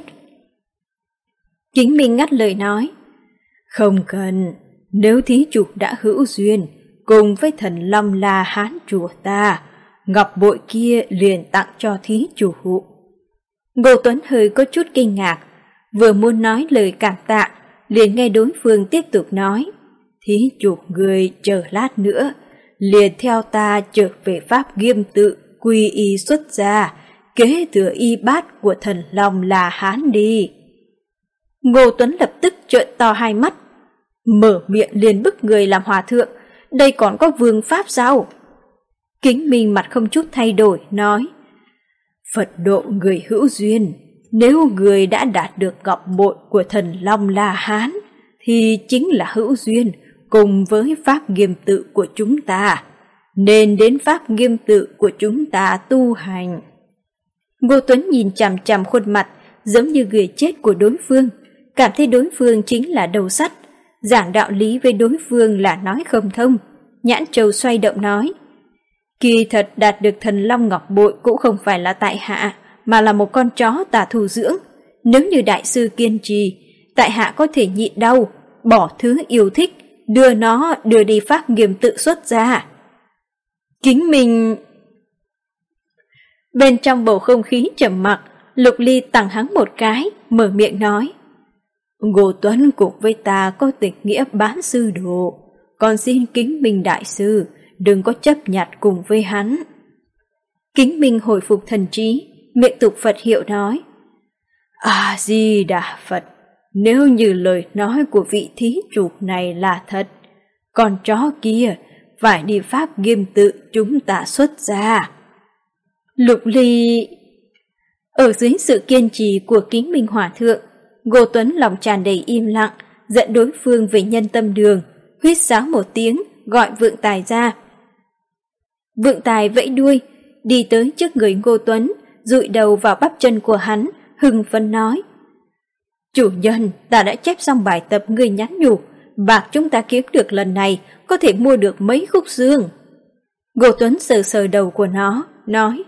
Kính Minh ngắt lời nói: không cần, nếu thí chủ đã hữu duyên cùng với Thần Long La Hán chùa ta, ngọc bội kia liền tặng cho thí chủ. Ngô Tuấn hơi có chút kinh ngạc, vừa muốn nói lời cảm tạ, liền nghe đối phương tiếp tục nói: thí chủ người chờ lát nữa, liền theo ta trở về Pháp Nghiêm Tự quy y xuất gia, kế thừa y bát của Thần Long La Hán đi. Ngô Tuấn lập tức trợn to hai mắt, mở miệng liền bức người làm hòa thượng, đây còn có vương pháp sao? Kính Minh mặt không chút thay đổi, nói: Phật độ người hữu duyên, nếu người đã đạt được ngọc bội của Thần Long La Hán, thì chính là hữu duyên cùng với Pháp Nghiêm Tự của chúng ta, nên đến Pháp Nghiêm Tự của chúng ta tu hành. Ngô Tuấn nhìn chằm chằm khuôn mặt giống như người chết của đối phương, cảm thấy đối phương chính là đầu sắt, giảng đạo lý với đối phương là nói không thông. Nhãn châu xoay động nói: kỳ thật đạt được Thần Long Ngọc Bội cũng không phải là tại hạ, mà là một con chó ta thu dưỡng. Nếu như đại sư kiên trì, tại hạ có thể nhịn đau, bỏ thứ yêu thích, đưa đi Pháp Nghiêm Tự xuất ra. Kính Minh... Bên trong bầu không khí trầm mặc, Lục Ly tặng hắn một cái, mở miệng nói: Ngô Tuấn cùng với ta có tình nghĩa bán sư đồ, còn xin Kính Minh đại sư đừng có chấp nhặt cùng với hắn. Kính Minh hồi phục thần trí, miệng tục Phật hiệu nói: A-di-đà Phật, nếu như lời nói của vị thí chủ này là thật, con chó kia phải đi Pháp Nghiêm Tự chúng ta xuất ra. Lục Ly... Ở dưới sự kiên trì của Kính Minh Hòa Thượng, Ngô Tuấn lòng tràn đầy im lặng, dẫn đối phương về Nhân Tâm Đường, huýt sáo một tiếng, gọi Vượng Tài ra. Vượng Tài vẫy đuôi, đi tới trước người Ngô Tuấn, dụi đầu vào bắp chân của hắn, hưng phấn nói: Chủ nhân, ta đã chép xong bài tập người nhắn nhủ, bạc chúng ta kiếm được lần này có thể mua được mấy khúc xương. Ngô Tuấn sờ sờ đầu của nó, nói: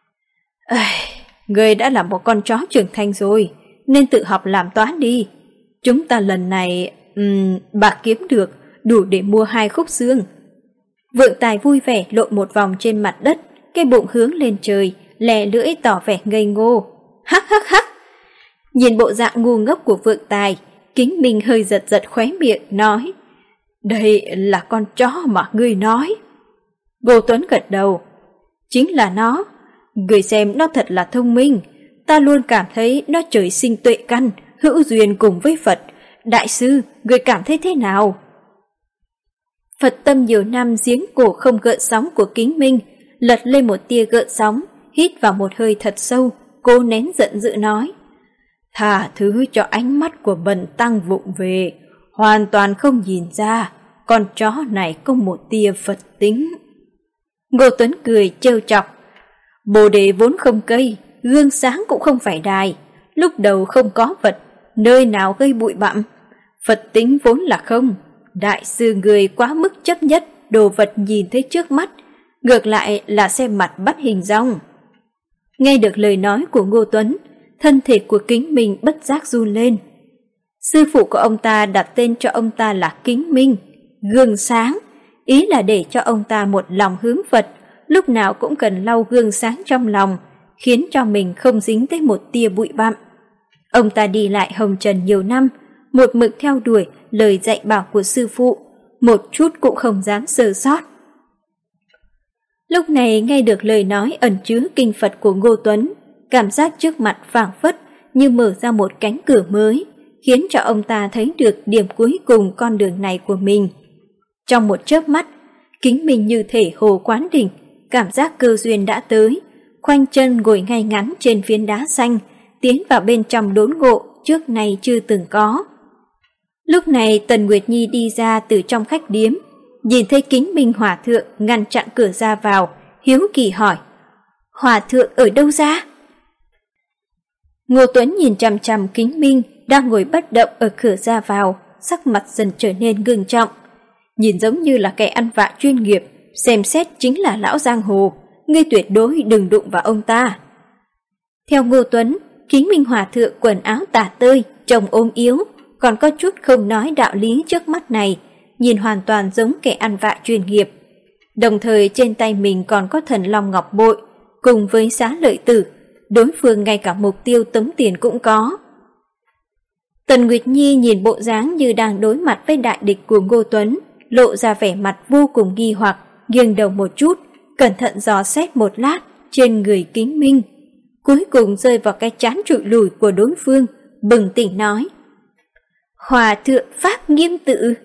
Ngươi đã là một con chó trưởng thành rồi, nên tự học làm toán đi. Chúng ta lần này, bạc kiếm được, đủ để mua 2 khúc xương. Vượng Tài vui vẻ lộn một vòng trên mặt đất, cái bụng hướng lên trời, lè lưỡi tỏ vẻ ngây ngô. Hắc hắc hắc! Nhìn bộ dạng ngu ngốc của Vượng Tài, Kính Minh hơi giật giật khóe miệng, nói: Đây là con chó mà ngươi nói. Ngô Tuấn gật đầu: Chính là nó. Người xem nó thật là thông minh. Ta luôn cảm thấy nó trời sinh tuệ căn, hữu duyên cùng với Phật. Đại sư, người cảm thấy thế nào? Phật tâm nhiều năm giếng cổ không gợn sóng của Kính Minh lật lên một tia gợn sóng, hít vào một hơi thật sâu, cố nén giận dữ nói: Tha thứ cho ánh mắt của bần tăng vụng về, hoàn toàn không nhìn ra con chó này có một tia Phật tính. Ngô Tuấn cười trêu chọc: Bồ đề vốn không cây, gương sáng cũng không phải đài, lúc đầu không có vật, nơi nào gây bụi bặm. Phật tính vốn là không. Đại sư người quá mức chấp nhất đồ vật nhìn thấy trước mắt, ngược lại là xem mặt bắt hình dong. Nghe được lời nói của Ngô Tuấn, thân thể của Kính Minh bất giác run lên. Sư phụ của ông ta đặt tên cho ông ta là Kính Minh, gương sáng, ý là để cho ông ta một lòng hướng Phật, lúc nào cũng cần lau gương sáng trong lòng, khiến cho mình không dính tới một tia bụi bặm. Ông ta đi lại hồng trần nhiều năm, một mực theo đuổi lời dạy bảo của sư phụ, một chút cũng không dám sơ sót. Lúc này nghe được lời nói ẩn chứa kinh Phật của Ngô Tuấn, cảm giác trước mặt phảng phất như mở ra một cánh cửa mới, khiến cho ông ta thấy được điểm cuối cùng con đường này của mình. Trong một chớp mắt, Kính Minh như thể hồ quán đỉnh, cảm giác cơ duyên đã tới, khoanh chân ngồi ngay ngắn trên phiến đá xanh, tiến vào bên trong đốn ngộ trước nay chưa từng có. Lúc này Tần Nguyệt Nhi đi ra từ trong khách điếm, nhìn thấy Kính Minh Hòa Thượng ngăn chặn cửa ra vào, hiếu kỳ hỏi: Hòa Thượng ở đâu ra? Ngô Tuấn nhìn chằm chằm Kính Minh đang ngồi bất động ở cửa ra vào, sắc mặt dần trở nên ngưng trọng, nhìn giống như là kẻ ăn vạ chuyên nghiệp, xem xét chính là lão giang hồ, ngươi tuyệt đối đừng đụng vào ông ta. Theo Ngô Tuấn, Kính Minh Hòa Thượng quần áo tả tơi, trông ốm yếu, còn có chút không nói đạo lý trước mắt này, nhìn hoàn toàn giống kẻ ăn vạ chuyên nghiệp. Đồng thời trên tay mình còn có thần long ngọc bội, cùng với xá lợi tử, đối phương ngay cả mục tiêu tống tiền cũng có. Tần Nguyệt Nhi nhìn bộ dáng như đang đối mặt với đại địch của Ngô Tuấn, lộ ra vẻ mặt vô cùng nghi hoặc, nghiêng đầu một chút, cẩn thận dò xét một lát trên người Kính Minh, cuối cùng rơi vào cái trán trụi lùi của đối phương, bừng tỉnh nói: Hòa Thượng Pháp Nghiêm Tự.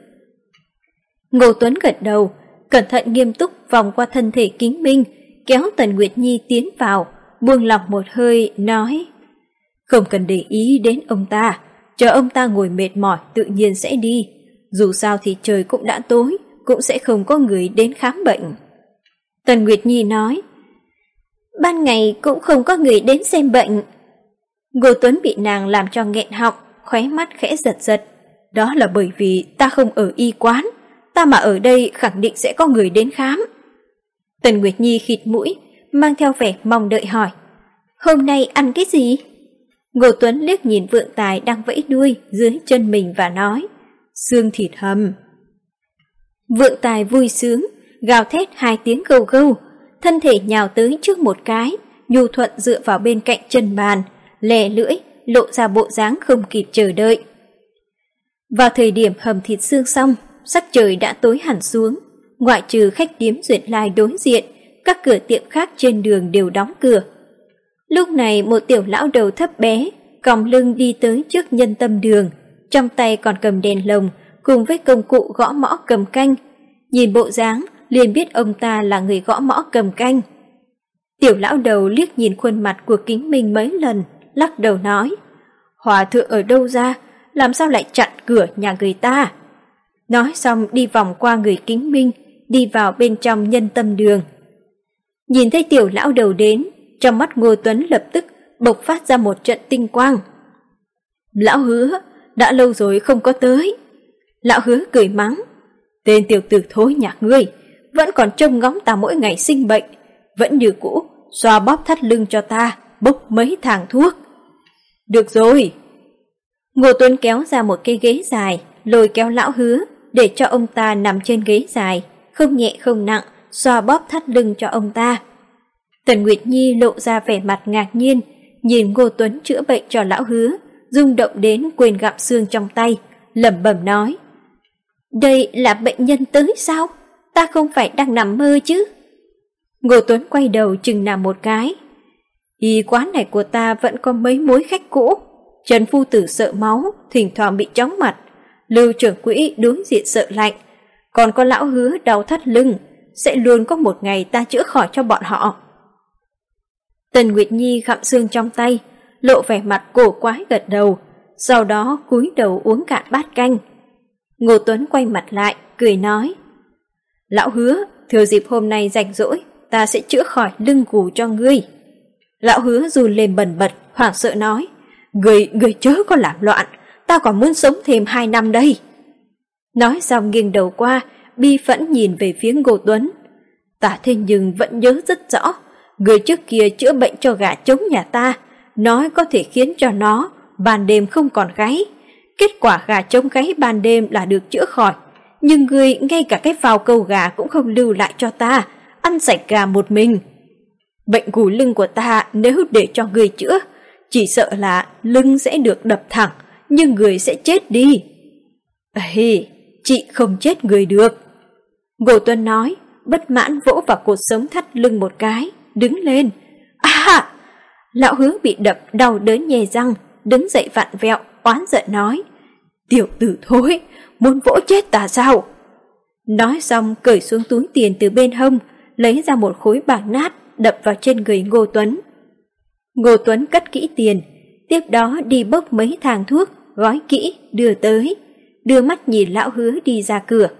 Ngô Tuấn gật đầu, cẩn thận nghiêm túc vòng qua thân thể Kính Minh, kéo Tần Nguyệt Nhi tiến vào, buông lỏng một hơi, nói: Không cần để ý đến ông ta, chờ ông ta ngồi mệt mỏi tự nhiên sẽ đi, dù sao thì trời cũng đã tối, cũng sẽ không có người đến khám bệnh. Tần Nguyệt Nhi nói: Ban ngày cũng không có người đến xem bệnh. Ngô Tuấn bị nàng làm cho nghẹn họng, khóe mắt khẽ giật giật. Đó là bởi vì ta không ở y quán, ta mà ở đây khẳng định sẽ có người đến khám. Tần Nguyệt Nhi khịt mũi, mang theo vẻ mong đợi hỏi: Hôm nay ăn cái gì? Ngô Tuấn liếc nhìn Vượng Tài đang vẫy đuôi dưới chân mình và nói: Xương thịt hầm. Vượng Tài vui sướng, gào thét 2 tiếng gâu gâu, thân thể nhào tới trước một cái, nhu thuận dựa vào bên cạnh chân bàn, lè lưỡi, lộ ra bộ dáng không kịp chờ đợi. Vào thời điểm hầm thịt xương xong, sắc trời đã tối hẳn xuống, ngoại trừ khách điếm Duyệt Lai đối diện, các cửa tiệm khác trên đường đều đóng cửa. Lúc này một tiểu lão đầu thấp bé, còng lưng đi tới trước Nhân Tâm Đường, trong tay còn cầm đèn lồng cùng với công cụ gõ mõ cầm canh. Nhìn bộ dáng liền biết ông ta là người gõ mõ cầm canh. Tiểu lão đầu liếc nhìn khuôn mặt của Kính Minh mấy lần, lắc đầu nói: Hòa Thượng ở đâu ra, làm sao lại chặn cửa nhà người ta? Nói xong đi vòng qua người Kính Minh, đi vào bên trong Nhân Tâm Đường. Nhìn thấy tiểu lão đầu đến, trong mắt Ngô Tuấn lập tức bộc phát ra một trận tinh quang. Lão Hứa, đã lâu rồi không có tới. Lão Hứa cười mắng: Tên tiểu tử thối nhà ngươi, vẫn còn trông ngóng ta mỗi ngày sinh bệnh, vẫn như cũ xoa bóp thắt lưng cho ta, bốc mấy thang thuốc. Được rồi. Ngô Tuấn kéo ra một cái ghế dài, lôi kéo Lão Hứa để cho ông ta nằm trên ghế dài, không nhẹ không nặng, xoa bóp thắt lưng cho ông ta. Tần Nguyệt Nhi lộ ra vẻ mặt ngạc nhiên, nhìn Ngô Tuấn chữa bệnh cho Lão Hứa, rung động đến quên gặm xương trong tay, lẩm bẩm nói: đây là bệnh nhân tới sao? Ta không phải đang nằm mơ chứ? Ngô Tuấn quay đầu chừng nào một cái. Y quán này của ta vẫn có mấy mối khách cũ. Trần phu tử sợ máu, thỉnh thoảng bị chóng mặt. Lưu trưởng quỹ đối diện sợ lạnh. Còn có Lão Hứa đau thắt lưng, sẽ luôn có một ngày ta chữa khỏi cho bọn họ. Tần Nguyệt Nhi gặm xương trong tay, lộ vẻ mặt cổ quái gật đầu, sau đó cúi đầu uống cạn bát canh. Ngô Tuấn quay mặt lại, cười nói: Lão Hứa, thừa dịp hôm nay rảnh rỗi, ta sẽ chữa khỏi lưng gù cho ngươi. Lão Hứa run lên bần bật, hoảng sợ nói: Người chớ có làm loạn, ta còn muốn sống thêm 2 năm đây. Nói xong nghiêng đầu qua, bi phẫn nhìn về phía Ngô Tuấn. Ta thế nhưng vẫn nhớ rất rõ, người trước kia chữa bệnh cho gà trống nhà ta, nói có thể khiến cho nó ban đêm không còn gáy. Kết quả gà trống gáy ban đêm là được chữa khỏi, nhưng người ngay cả cái phao câu gà cũng không lưu lại cho ta, ăn sạch gà một mình. Bệnh gù lưng của ta nếu để cho người chữa, chỉ sợ là lưng sẽ được đập thẳng, nhưng người sẽ chết đi. Ê, chị không chết người được. Ngô Tuấn nói, bất mãn vỗ vào cột sống thắt lưng một cái, đứng lên. À! Lão Hứa bị đập đau đớn nhè răng, đứng dậy vặn vẹo, oán giận nói: Tiểu tử thối, muốn vỗ chết ta sao? Nói xong cởi xuống túi tiền từ bên hông, lấy ra một khối bạc nát đập vào trên người Ngô Tuấn. Ngô Tuấn cất kỹ tiền, tiếp đó đi bốc mấy thang thuốc, gói kỹ, đưa tới, đưa mắt nhìn Lão Hứa đi ra cửa.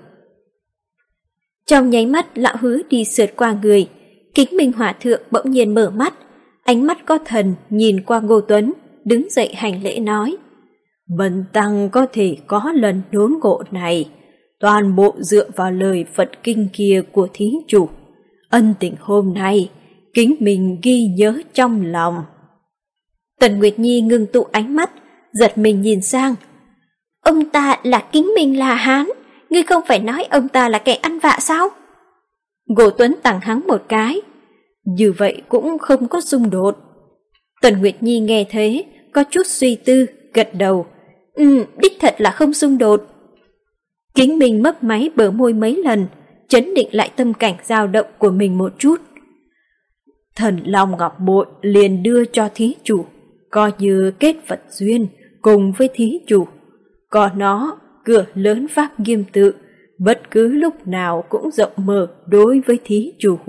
Trong nháy mắt Lão Hứa đi sượt qua người, Kính Minh Hòa Thượng bỗng nhiên mở mắt, ánh mắt có thần nhìn qua Ngô Tuấn, đứng dậy hành lễ nói: Bần tăng có thể có lần đốn ngộ này, toàn bộ dựa vào lời Phật kinh kia của thí chủ. Ân tình hôm nay, kính mình ghi nhớ trong lòng. Tần Nguyệt Nhi ngưng tụ ánh mắt, giật mình nhìn sang. Ông ta là Kính Minh La Hán, ngươi không phải nói ông ta là kẻ ăn vạ sao? Ngô Tuấn tặng hắn một cái. Như vậy cũng không có xung đột. Tần Nguyệt Nhi nghe thế, có chút suy tư, gật đầu. Đích thật là không xung đột. Kính Minh mấp máy bờ môi mấy lần, chấn định lại tâm cảnh dao động của mình một chút. Thần Long Ngọc Bội liền đưa cho thí chủ, coi như kết Phật duyên cùng với thí chủ. Còn nó, cửa lớn pháp nghiêm tự, bất cứ lúc nào cũng rộng mở đối với thí chủ.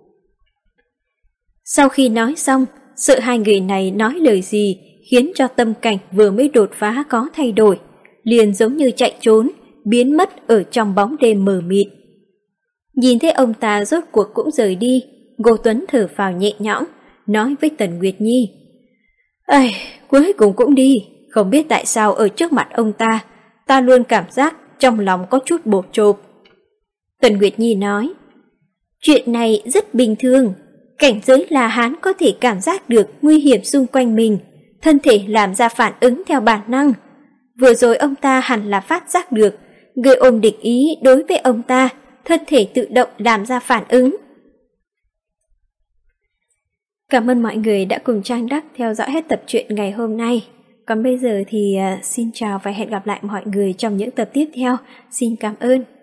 Sau khi nói xong, sợ hai người này nói lời gì khiến cho tâm cảnh vừa mới đột phá có thay đổi, liền giống như chạy trốn, biến mất ở trong bóng đêm mờ mịt. Nhìn thấy ông ta rốt cuộc cũng rời đi, Ngô Tuấn thở phào nhẹ nhõm, nói với Tần Nguyệt Nhi: Ây, cuối cùng cũng đi, không biết tại sao ở trước mặt ông ta luôn cảm giác trong lòng có chút bột chộp. Tần Nguyệt Nhi nói: Chuyện này rất bình thường, cảnh giới La Hán có thể cảm giác được nguy hiểm xung quanh mình, thân thể làm ra phản ứng theo bản năng. Vừa rồi ông ta hẳn là phát giác được, người ôm địch ý đối với ông ta, thân thể tự động làm ra phản ứng. Cảm ơn mọi người đã cùng Trang Đắc theo dõi hết tập truyện ngày hôm nay. Còn bây giờ thì xin chào và hẹn gặp lại mọi người trong những tập tiếp theo. Xin cảm ơn.